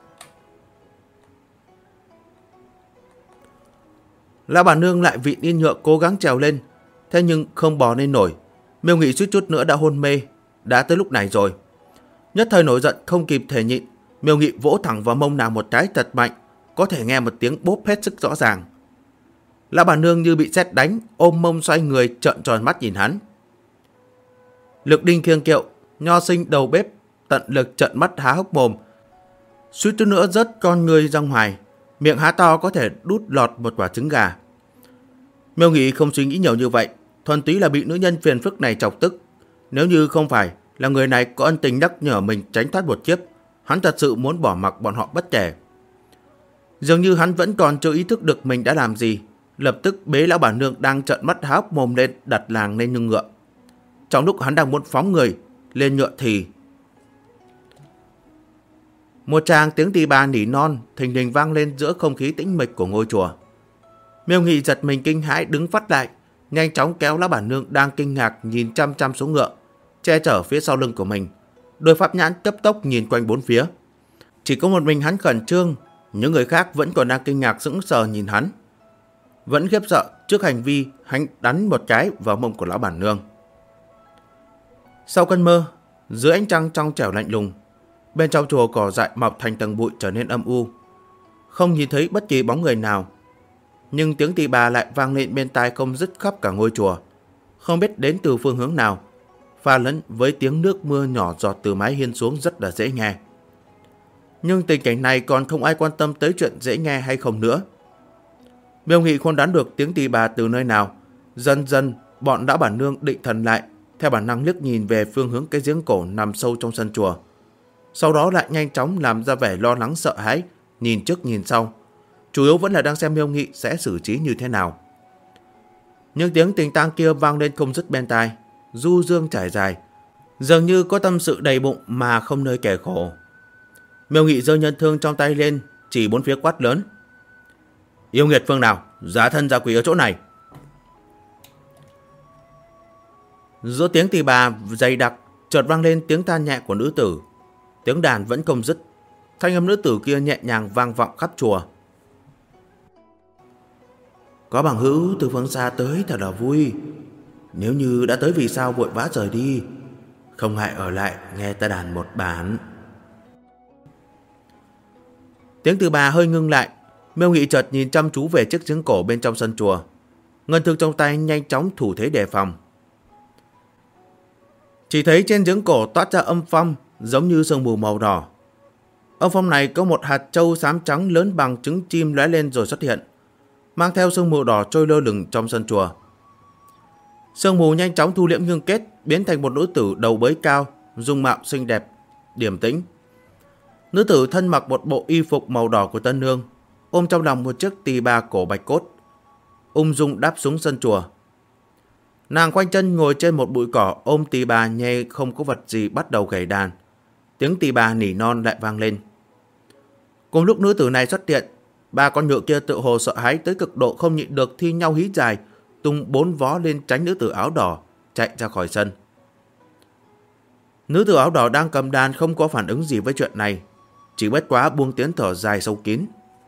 Lão bản nương lại vịn yên ngựa cố gắng trèo lên, thế nhưng không bò lên nổi. Miêu Nghị suýt chút nữa đã hôn mê. Đã tới lúc này rồi. Nhất thời nổi giận không kịp thể nhịn, Miêu Nghị vỗ thẳng vào mông nàng một cái thật mạnh, có thể nghe một tiếng bốp hết sức rõ ràng. Lão bản nương như bị sét đánh, ôm mông xoay người trợn tròn mắt nhìn hắn. Lực Đinh Kiêng Kiệu, nho sinh đầu bếp, tận lực trợn mắt há hốc mồm, suýt chút nữa rớt con người ra ngoài, miệng há to có thể đút lọt một quả trứng gà. Miêu Nghị không suy nghĩ nhiều như vậy, thuần túy là bị nữ nhân phiền phức này chọc tức. Nếu như không phải là người này có ân tình nhắc nhở mình tránh thoát một kiếp, hắn thật sự muốn bỏ mặc bọn họ bất kể. Dường như hắn vẫn còn chưa ý thức được mình đã làm gì, lập tức bế lão bản nương đang trợn mắt há hốc mồm lên, đặt nàng lên lưng ngựa. Trong lúc hắn đang muốn phóng người lên ngựa thì một tràng tiếng tỳ bà nỉ non thình lình vang lên giữa không khí tĩnh mịch của ngôi chùa. Miêu Nghị giật mình kinh hãi đứng phát lại, nhanh chóng kéo lão bản nương đang kinh ngạc nhìn chăm chăm xuống ngựa, che chở phía sau lưng của mình. Đôi pháp nhãn cấp tốc nhìn quanh bốn phía. Chỉ có một mình hắn khẩn trương, những người khác vẫn còn đang kinh ngạc sững sờ nhìn hắn, vẫn khiếp sợ trước hành vi hắn đánh một cái vào mông của lão bản nương. Sau cơn mơ, dưới ánh trăng trong trẻo lạnh lùng, bên trong chùa cỏ dại mọc thành tầng bụi trở nên âm u, không nhìn thấy bất kỳ bóng người nào. Nhưng tiếng tỳ bà lại vang lên bên tai không dứt khắp cả ngôi chùa, không biết đến từ phương hướng nào, pha lẫn với tiếng nước mưa nhỏ giọt từ mái hiên xuống rất là dễ nghe. Nhưng tình cảnh này còn không ai quan tâm tới chuyện dễ nghe hay không nữa. Miêu Nghị không đoán được tiếng tỳ bà từ nơi nào. Dần dần bọn lão bản nương định thần lại, theo bản năng liếc nhìn về phương hướng cái giếng cổ nằm sâu trong sân chùa. Sau đó lại nhanh chóng làm ra vẻ lo lắng sợ hãi, nhìn trước nhìn sau, chủ yếu vẫn là đang xem Miêu Nghị sẽ xử trí như thế nào. Nhưng tiếng tình tang kia vang lên không dứt bên tai, du dương trải dài, dường như có tâm sự đầy bụng mà không nơi kẻ khổ. Miêu Nghị giơ nhân thương trong tay lên, chỉ bốn phía quát lớn: yêu nghiệt phương nào, giá thân giá quỷ ở chỗ này. Giữa tiếng tỳ bà dày đặc chợt vang lên tiếng than nhẹ của nữ tử. Tiếng đàn vẫn không dứt, thanh âm nữ tử kia nhẹ nhàng vang vọng khắp chùa. Có bằng hữu từ phương xa tới thật là vui. Nếu như đã tới vì sao vội vã rời đi, không ngại ở lại nghe ta đàn một bản. Tiếng từ bà hơi ngưng lại. Miêu Nghị chợt nhìn chăm chú về chiếc giếng cổ bên trong sân chùa, ngân thương trong tay nhanh chóng thủ thế đề phòng. Chỉ thấy trên giếng cổ toát ra âm phong giống như sương mù màu đỏ. Âm phong này có một hạt châu xám trắng lớn bằng trứng chim lóe lên rồi xuất hiện, mang theo sương mù đỏ trôi lơ lửng trong sân chùa. Sương mù nhanh chóng thu liễm ngưng kết, biến thành một nữ tử đầu bới cao, dung mạo xinh đẹp, điềm tĩnh. Nữ tử thân mặc một bộ y phục màu đỏ của tân nương, ôm trong lòng một chiếc tỳ bà cổ bạch cốt, ung dung đáp xuống sân chùa. Nàng khoanh chân ngồi trên một bụi cỏ, ôm tỳ bà nhẹ không có vật gì, bắt đầu gảy đàn. Tiếng tỳ bà nỉ non lại vang lên. Cùng lúc nữ tử này xuất hiện, ba con ngựa kia tự hồ sợ hãi tới cực độ không nhịn được thi nhau hí dài, tung bốn vó lên tránh nữ tử áo đỏ, chạy ra khỏi sân. Nữ tử áo đỏ đang cầm đàn không có phản ứng gì với chuyện này, chỉ bất quá buông tiếng thở dài sâu kín.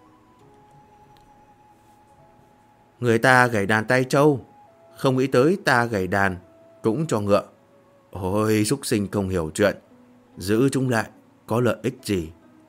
Người ta gảy đàn tay trâu, không nghĩ tới ta gảy đàn cũng cho ngựa. Ôi, súc sinh không hiểu chuyện, giữ chúng lại có lợi ích gì?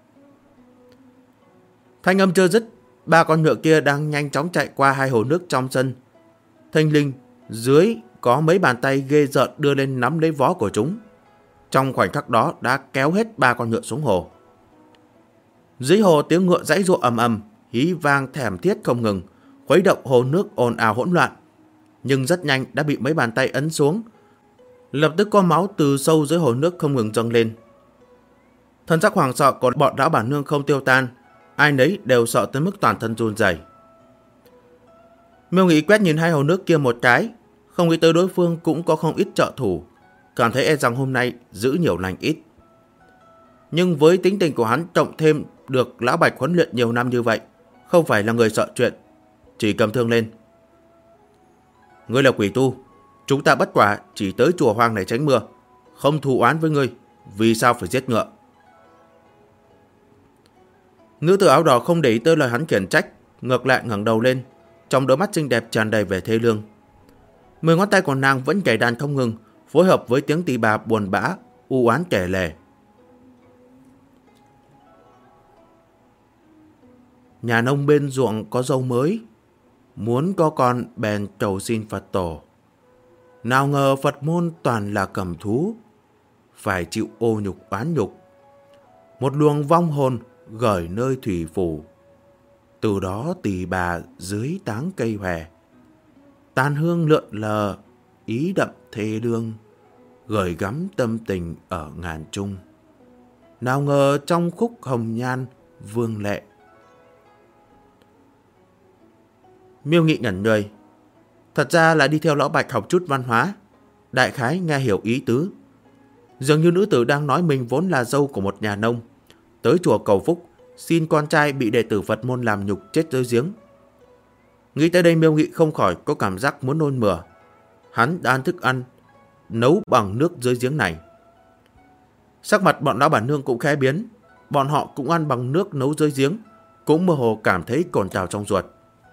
Thanh âm chưa dứt, ba con ngựa kia đang nhanh chóng chạy qua hai hồ nước trong sân. Thanh linh dưới có mấy bàn tay ghê rợn đưa lên nắm lấy vó của chúng. Trong khoảnh khắc đó đã kéo hết ba con ngựa xuống hồ. Dưới hồ tiếng ngựa giãy giụa ầm ầm, hí vang thảm thiết không ngừng, khuấy động hồ nước ồn ào hỗn loạn. Nhưng rất nhanh đã bị mấy bàn tay ấn xuống. Lập tức có máu từ sâu dưới hồ nước không ngừng dâng lên. Thân sắc hoảng sợ của bọn lão bản nương không tiêu tan, ai nấy đều sợ tới mức toàn thân run rẩy. Miêu Nghị quét nhìn hai hồ nước kia một cái, không nghĩ tới đối phương cũng có không ít trợ thủ, cảm thấy e rằng hôm nay giữ nhiều lành ít. Nhưng với tính tình của hắn cộng thêm được lão Bạch huấn luyện nhiều năm như vậy, không phải là người sợ chuyện, chỉ cầm thương lên. Ngươi là quỷ tu, chúng ta bất quả chỉ tới chùa hoang này tránh mưa, không thù oán với ngươi, vì sao phải giết ngựa? Nữ tử áo đỏ không để ý tới lời hắn khiển trách, ngược lại ngẩng đầu lên, trong đôi mắt xinh đẹp tràn đầy vẻ thê lương. 10 ngón tay của nàng vẫn gảy đàn không ngừng, phối hợp với tiếng tỳ bà buồn bã, u oán kể lể. Nhà nông bên ruộng có dâu mới, muốn có con bèn cầu xin Phật tổ. Nào ngờ Phật môn toàn là cầm thú, phải chịu ô nhục oán nhục. Một luồng vong hồn gửi nơi thủy phủ, từ đó tỳ bà dưới táng cây hòe. Tàn hương lượn lờ, ý đậm thê lương, gửi gắm tâm tình ở ngàn trung. Nào ngờ trong khúc hồng nhan vương lệ. Miêu Nghị ngẩn người. Thật ra là đi theo lão Bạch học chút văn hóa, đại khái nghe hiểu ý tứ. Dường như nữ tử đang nói mình vốn là dâu của một nhà nông, tới chùa cầu phúc, xin con trai bị đệ tử Phật môn làm nhục chết dưới giếng. Nghĩ tới đây Miêu Nghị không khỏi có cảm giác muốn nôn mửa. Hắn đã ăn thức ăn nấu bằng nước dưới giếng này. Sắc mặt bọn lão bản nương cũng khẽ biến, bọn họ cũng ăn bằng nước nấu dưới giếng, cũng mơ hồ cảm thấy cồn cào trong ruột.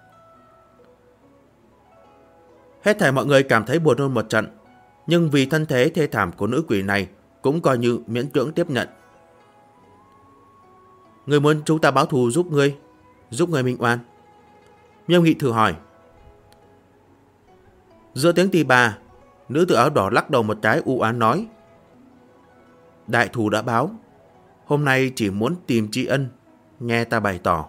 Hết thảy mọi người cảm thấy buồn nôn một trận, nhưng vì thân thế thê thảm của nữ quỷ này cũng coi như miễn cưỡng tiếp nhận. Người muốn chúng ta báo thù giúp người minh oan? Miêu Nghị thử hỏi. Giữa tiếng tỳ bà, nữ tử áo đỏ lắc đầu một cái u oán nói: Đại thù đã báo, hôm nay chỉ muốn tìm tri ân, nghe ta bày tỏ.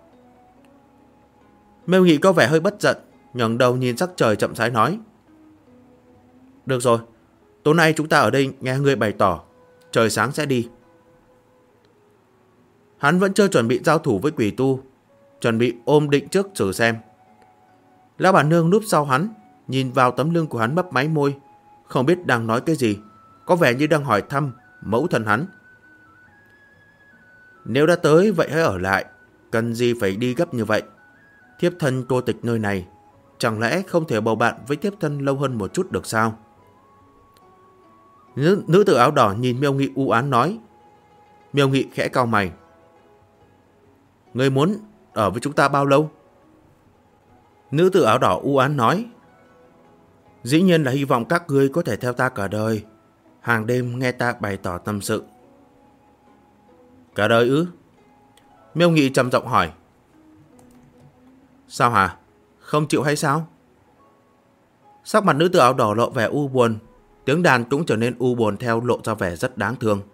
Miêu Nghị có vẻ hơi bất giận, ngẩng đầu nhìn sắc trời chậm rãi nói: Được rồi, tối nay chúng ta ở đây nghe ngươi bày tỏ, trời sáng sẽ đi. Hắn vẫn chưa chuẩn bị giao thủ với quỷ tu, chuẩn bị ôm định trước thử xem. Lão bản nương núp sau hắn, nhìn vào tấm lưng của hắn mấp máy môi, không biết đang nói cái gì, có vẻ như đang hỏi thăm mẫu thân hắn. Nếu đã tới vậy hãy ở lại, cần gì phải đi gấp như vậy? Thiếp thân cô tịch nơi này, chẳng lẽ không thể bầu bạn với thiếp thân lâu hơn một chút được sao? Nữ tử áo đỏ nhìn Miêu Nghị u oán nói. Miêu Nghị khẽ cau mày. Ngươi muốn ở với chúng ta bao lâu? Nữ tử áo đỏ u oán nói. Dĩ nhiên là hy vọng các ngươi có thể theo ta cả đời, hàng đêm nghe ta bày tỏ tâm sự. Cả đời ư? Miêu Nghị trầm giọng hỏi. Sao hả? Không chịu hay sao? Sắc mặt nữ tử áo đỏ lộ vẻ u buồn, tiếng đàn cũng trở nên u buồn theo, lộ ra vẻ rất đáng thương.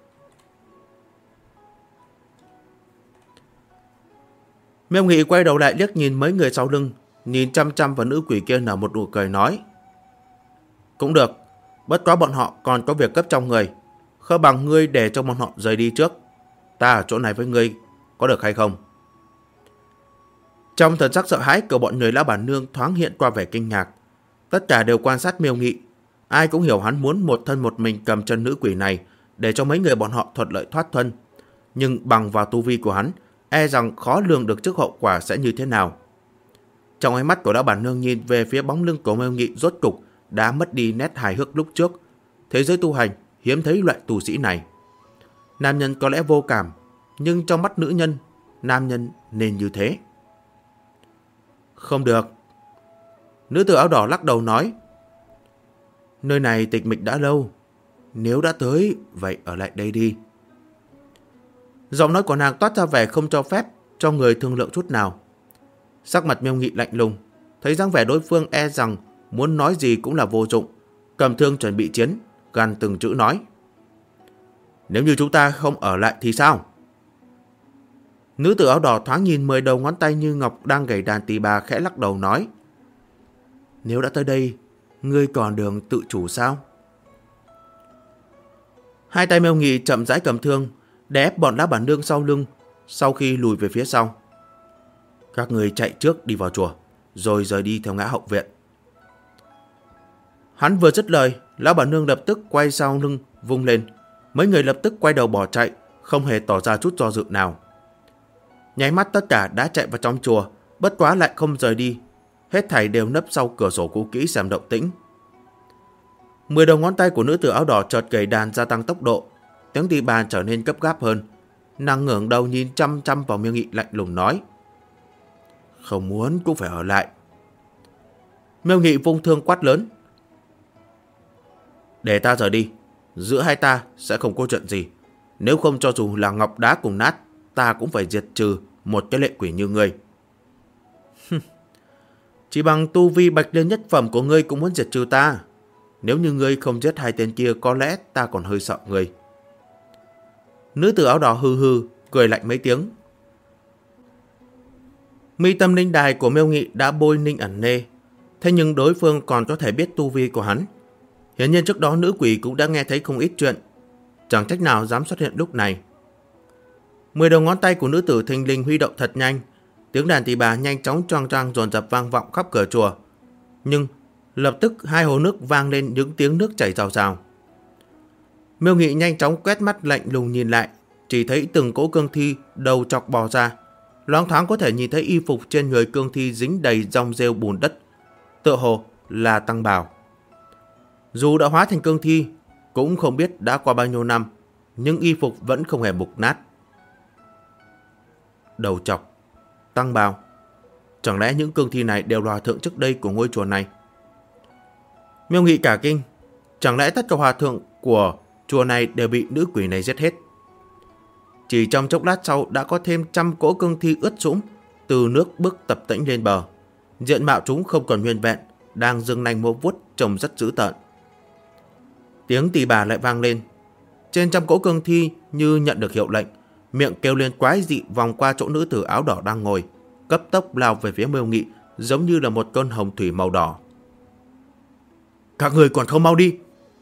Miêu Nghị quay đầu lại liếc nhìn mấy người sau lưng, nhìn chăm chăm vào nữ quỷ kia nở một nụ cười nói. Cũng được, bất quá bọn họ còn có việc cấp trong người, không bằng ngươi để cho bọn họ rời đi trước. Ta ở chỗ này với ngươi, có được hay không? Trong thần sắc sợ hãi của bọn người lão bản nương thoáng hiện qua vẻ kinh ngạc. Tất cả đều quan sát Miêu Nghị, ai cũng hiểu hắn muốn một thân một mình cầm chân nữ quỷ này để cho mấy người bọn họ thuận lợi thoát thân. Nhưng bằng vào tu vi của hắn, e rằng khó lường được trước hậu quả sẽ như thế nào. Trong ánh mắt của lão bản nương nhìn về phía bóng lưng của Miêu Nghị, rốt cục đã mất đi nét hài hước lúc trước. Thế giới tu hành hiếm thấy loại tu sĩ này. Nam nhân có lẽ vô cảm, nhưng trong mắt nữ nhân, nam nhân nên như thế. Không được. Nữ tử áo đỏ lắc đầu nói. Nơi này tịch mịch đã lâu. Nếu đã tới, vậy ở lại đây đi. Giọng nói của nàng toát ra vẻ không cho phép cho người thương lượng chút nào. Sắc mặt Miêu Nghị lạnh lùng, thấy dáng vẻ đối phương e rằng muốn nói gì cũng là vô dụng, cầm thương chuẩn bị chiến, gằn từng chữ nói. Nếu như chúng ta không ở lại thì sao? Nữ tử áo đỏ thoáng nhìn 10 đầu ngón tay như ngọc đang gảy đàn tỳ bà, khẽ lắc đầu nói. Nếu đã tới đây, ngươi còn đường tự chủ sao? Hai tay Miêu Nghị chậm rãi cầm thương, đè ép bọn lá bản nương sau lưng, sau khi lùi về phía sau. Các người chạy trước đi vào chùa, rồi rời đi theo ngã hậu viện. Hắn vừa dứt lời, lão bản nương lập tức quay sau lưng vung lên. Mấy người lập tức quay đầu bỏ chạy, không hề tỏ ra chút do dự nào. Nháy mắt tất cả đã chạy vào trong chùa, bất quá lại không rời đi. Hết thảy đều nấp sau cửa sổ cũ kỹ xem động tĩnh. 10 đầu ngón tay của nữ tử áo đỏ chợt gảy đàn gia tăng tốc độ, tiếng tỳ bà trở nên gấp gáp hơn. Nàng ngẩng đầu nhìn chăm chăm vào Miêu Nghị lạnh lùng nói. Không muốn cũng phải ở lại. Miêu Nghị vung thương quát lớn. Để ta rời đi, giữa hai ta sẽ không có chuyện gì. Nếu không cho dù là ngọc đá cùng nát, ta cũng phải diệt trừ một cái lệ quỷ như ngươi. Chỉ bằng tu vi bạch liên nhất phẩm của ngươi cũng muốn diệt trừ ta. Nếu như ngươi không giết hai tên kia, có lẽ ta còn hơi sợ ngươi. Nữ tử áo đỏ hừ hừ, cười lạnh mấy tiếng. Mi tâm linh đài của Miêu Nghị đã bôi ninh ẩn nê, thế nhưng đối phương còn có thể biết tu vi của hắn. Hiển nhiên trước đó nữ quỷ cũng đã nghe thấy không ít chuyện, chẳng trách nào dám xuất hiện lúc này. 10 đầu ngón tay của nữ tử thình lình huy động thật nhanh, tiếng đàn tỳ bà nhanh chóng choang choang dồn dập vang vọng khắp cửa chùa. Nhưng lập tức hai hồ nước vang lên những tiếng nước chảy rào rào. Miêu Nghị nhanh chóng quét mắt lạnh lùng nhìn lại, chỉ thấy từng cỗ cương thi đầu chọc bò ra, loáng thoáng có thể nhìn thấy y phục trên người cương thi dính đầy dòng rêu bùn đất, tựa hồ là tăng bào. Dù đã hóa thành cương thi, cũng không biết đã qua bao nhiêu năm, nhưng y phục vẫn không hề mục nát. Đầu chọc, tăng bào, chẳng lẽ những cương thi này đều là hòa thượng trước đây của ngôi chùa này? Miêu Nghị cả kinh, chẳng lẽ tất cả hòa thượng của chùa này đều bị nữ quỷ này giết hết? Chỉ trong chốc lát sau đã có thêm trăm cỗ cương thi ướt sũng từ nước bước tập tễnh lên bờ. Diện mạo chúng không còn nguyên vẹn, đang giương nanh múa vuốt trông rất dữ tợn. Tiếng tỳ bà lại vang lên. Trên trăm cỗ cương thi như nhận được hiệu lệnh, miệng kêu lên quái dị vòng qua chỗ nữ tử áo đỏ đang ngồi, cấp tốc lao về phía Miêu Nghị, giống như là một con hồng thủy màu đỏ. Các người còn không mau đi!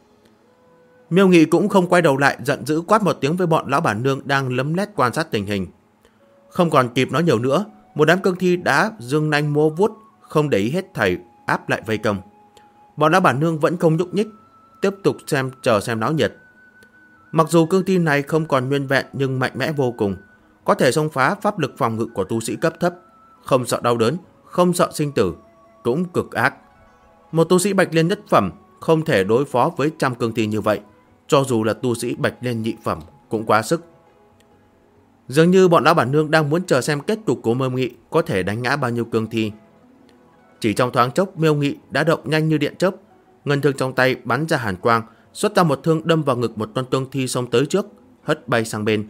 Miêu Nghị cũng không quay đầu lại, giận dữ quát một tiếng với bọn lão bản nương đang lấm lét quan sát tình hình. Không còn kịp nói nhiều nữa, một đám cương thi đã giương nanh múa vuốt, không để ý hết thảy áp lại vây công. Bọn lão bản nương vẫn không nhúc nhích, tiếp tục chờ xem náo nhiệt. Mặc dù cương thi này không còn nguyên vẹn nhưng mạnh mẽ vô cùng, có thể xông phá pháp lực phòng ngự của tu sĩ cấp thấp, không sợ đau đớn, không sợ sinh tử, cũng cực ác. Một tu sĩ bạch liên nhất phẩm không thể đối phó với trăm cương thi như vậy, cho dù là tu sĩ bạch liên nhị phẩm cũng quá sức. Dường như bọn lão bản nương đang muốn chờ xem kết cục của Miêu Nghị có thể đánh ngã bao nhiêu cương thi. Chỉ trong thoáng chốc, Miêu Nghị đã động nhanh như điện chớp, ngân thương trong tay bắn ra hàn quang, xuất ra một thương đâm vào ngực một con cương thi xông tới trước, hất bay sang bên.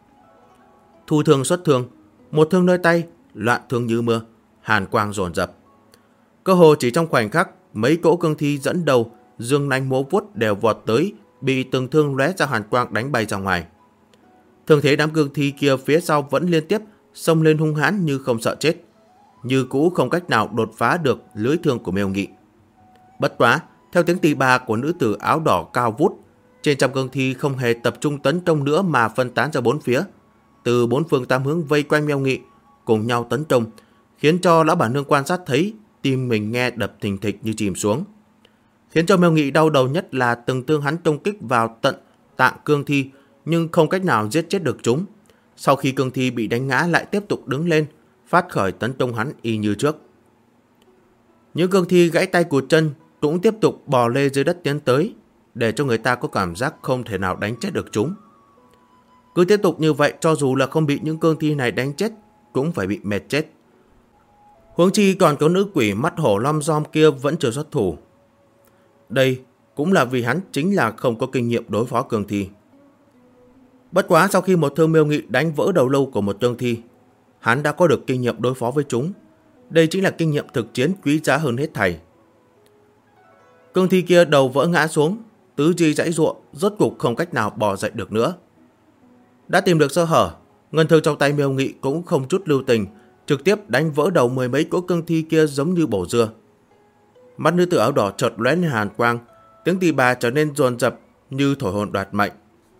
Thu thương xuất thương, một thương nơi tay, loạn thương như mưa, hàn quang dồn dập. Cơ hồ chỉ trong khoảnh khắc, mấy cỗ cương thi dẫn đầu, dương nanh múa vuốt đều vọt tới, bị từng thương lóe ra hàn quang đánh bay ra ngoài. Thường thế đám cương thi kia phía sau vẫn liên tiếp xông lên hung hãn như không sợ chết, như cũ không cách nào đột phá được lưới thương của Miêu Nghị. Bất quá, theo tiếng tỳ bà của nữ tử áo đỏ cao vút, trên trăm cương thi không hề tập trung tấn công nữa mà phân tán ra bốn phía, từ bốn phương tám hướng vây quanh Miêu Nghị, cùng nhau tấn công, khiến cho lão bản nương quan sát thấy tim mình nghe đập thình thịch như chìm xuống. Khiến cho Miêu Nghị đau đầu nhất là từng thương hắn công kích vào tận tạng cương thi, nhưng không cách nào giết chết được chúng. Sau khi cương thi bị đánh ngã lại tiếp tục đứng lên, phát khởi tấn công hắn y như trước. Những cương thi gãy tay cụt chân cũng tiếp tục bò lê dưới đất tiến tới. để cho người ta có cảm giác không thể nào đánh chết được chúng. Cứ tiếp tục như vậy, cho dù là không bị những cương thi này đánh chết, cũng phải bị mệt chết. Huống chi còn có nữ quỷ mắt hổ lom rom kia vẫn chưa xuất thủ. Đây cũng là vì hắn chính là không có kinh nghiệm đối phó cương thi. Bất quá sau khi một thương Miêu Nghị đánh vỡ đầu lâu của một cương thi, hắn đã có được kinh nghiệm đối phó với chúng. Đây chính là kinh nghiệm thực chiến quý giá hơn hết thảy. Cương thi kia đầu vỡ ngã xuống, tứ chi giãy giụa, rốt cục không cách nào bò dậy được nữa. Đã tìm được sơ hở, ngân thương trong tay Miêu Nghị cũng không chút lưu tình, trực tiếp đánh vỡ đầu mười mấy cỗ cương thi kia giống như bổ dưa. Mắt nữ tử áo đỏ chợt lóe lên hàn quang, tiếng tỳ bà trở nên dồn dập như thổi hồn đoạt mệnh.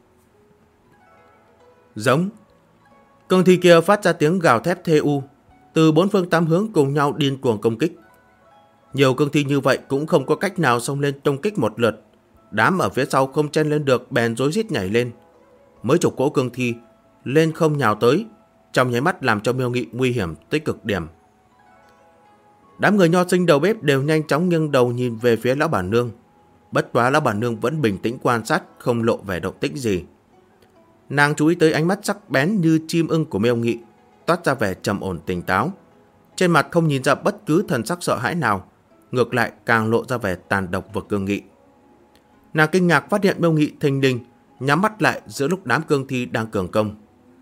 Giống. Cương thi kia phát ra tiếng gào thét thê u, từ bốn phương tám hướng cùng nhau điên cuồng công kích. Nhiều cương thi như vậy cũng không có cách nào xông lên công kích một lượt. Đám ở phía sau không chen lên được bèn rối rít nhảy lên. Mấy chục cỗ cương thi lên không nhào tới, trong nháy mắt làm cho Miêu Nghị nguy hiểm tới cực điểm. Đám người nho sinh đầu bếp đều nhanh chóng nghiêng đầu nhìn về phía lão bản nương. Bất quá lão bản nương vẫn bình tĩnh quan sát, không lộ vẻ động tĩnh gì. Nàng chú ý tới ánh mắt sắc bén như chim ưng của Miêu Nghị, toát ra vẻ trầm ổn tỉnh táo. Trên mặt không nhìn ra bất cứ thần sắc sợ hãi nào, ngược lại càng lộ ra vẻ tàn độc và cương nghị. Nàng kinh ngạc phát hiện Miêu Nghị thình lình nhắm mắt lại giữa lúc đám cương thi đang cường công.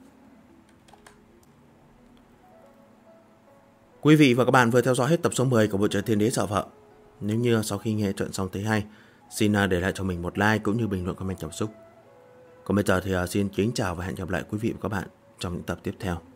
Quý vị và các bạn vừa theo dõi hết tập số 10 của bộ truyện Thiên Đế Sợ Vợ. Nếu như sau khi nghe truyện xong thấy hay, xin để lại cho mình một like cũng như bình luận comment cảm xúc. Còn bây giờ thì xin kính chào và hẹn gặp lại quý vị và các bạn trong những tập tiếp theo.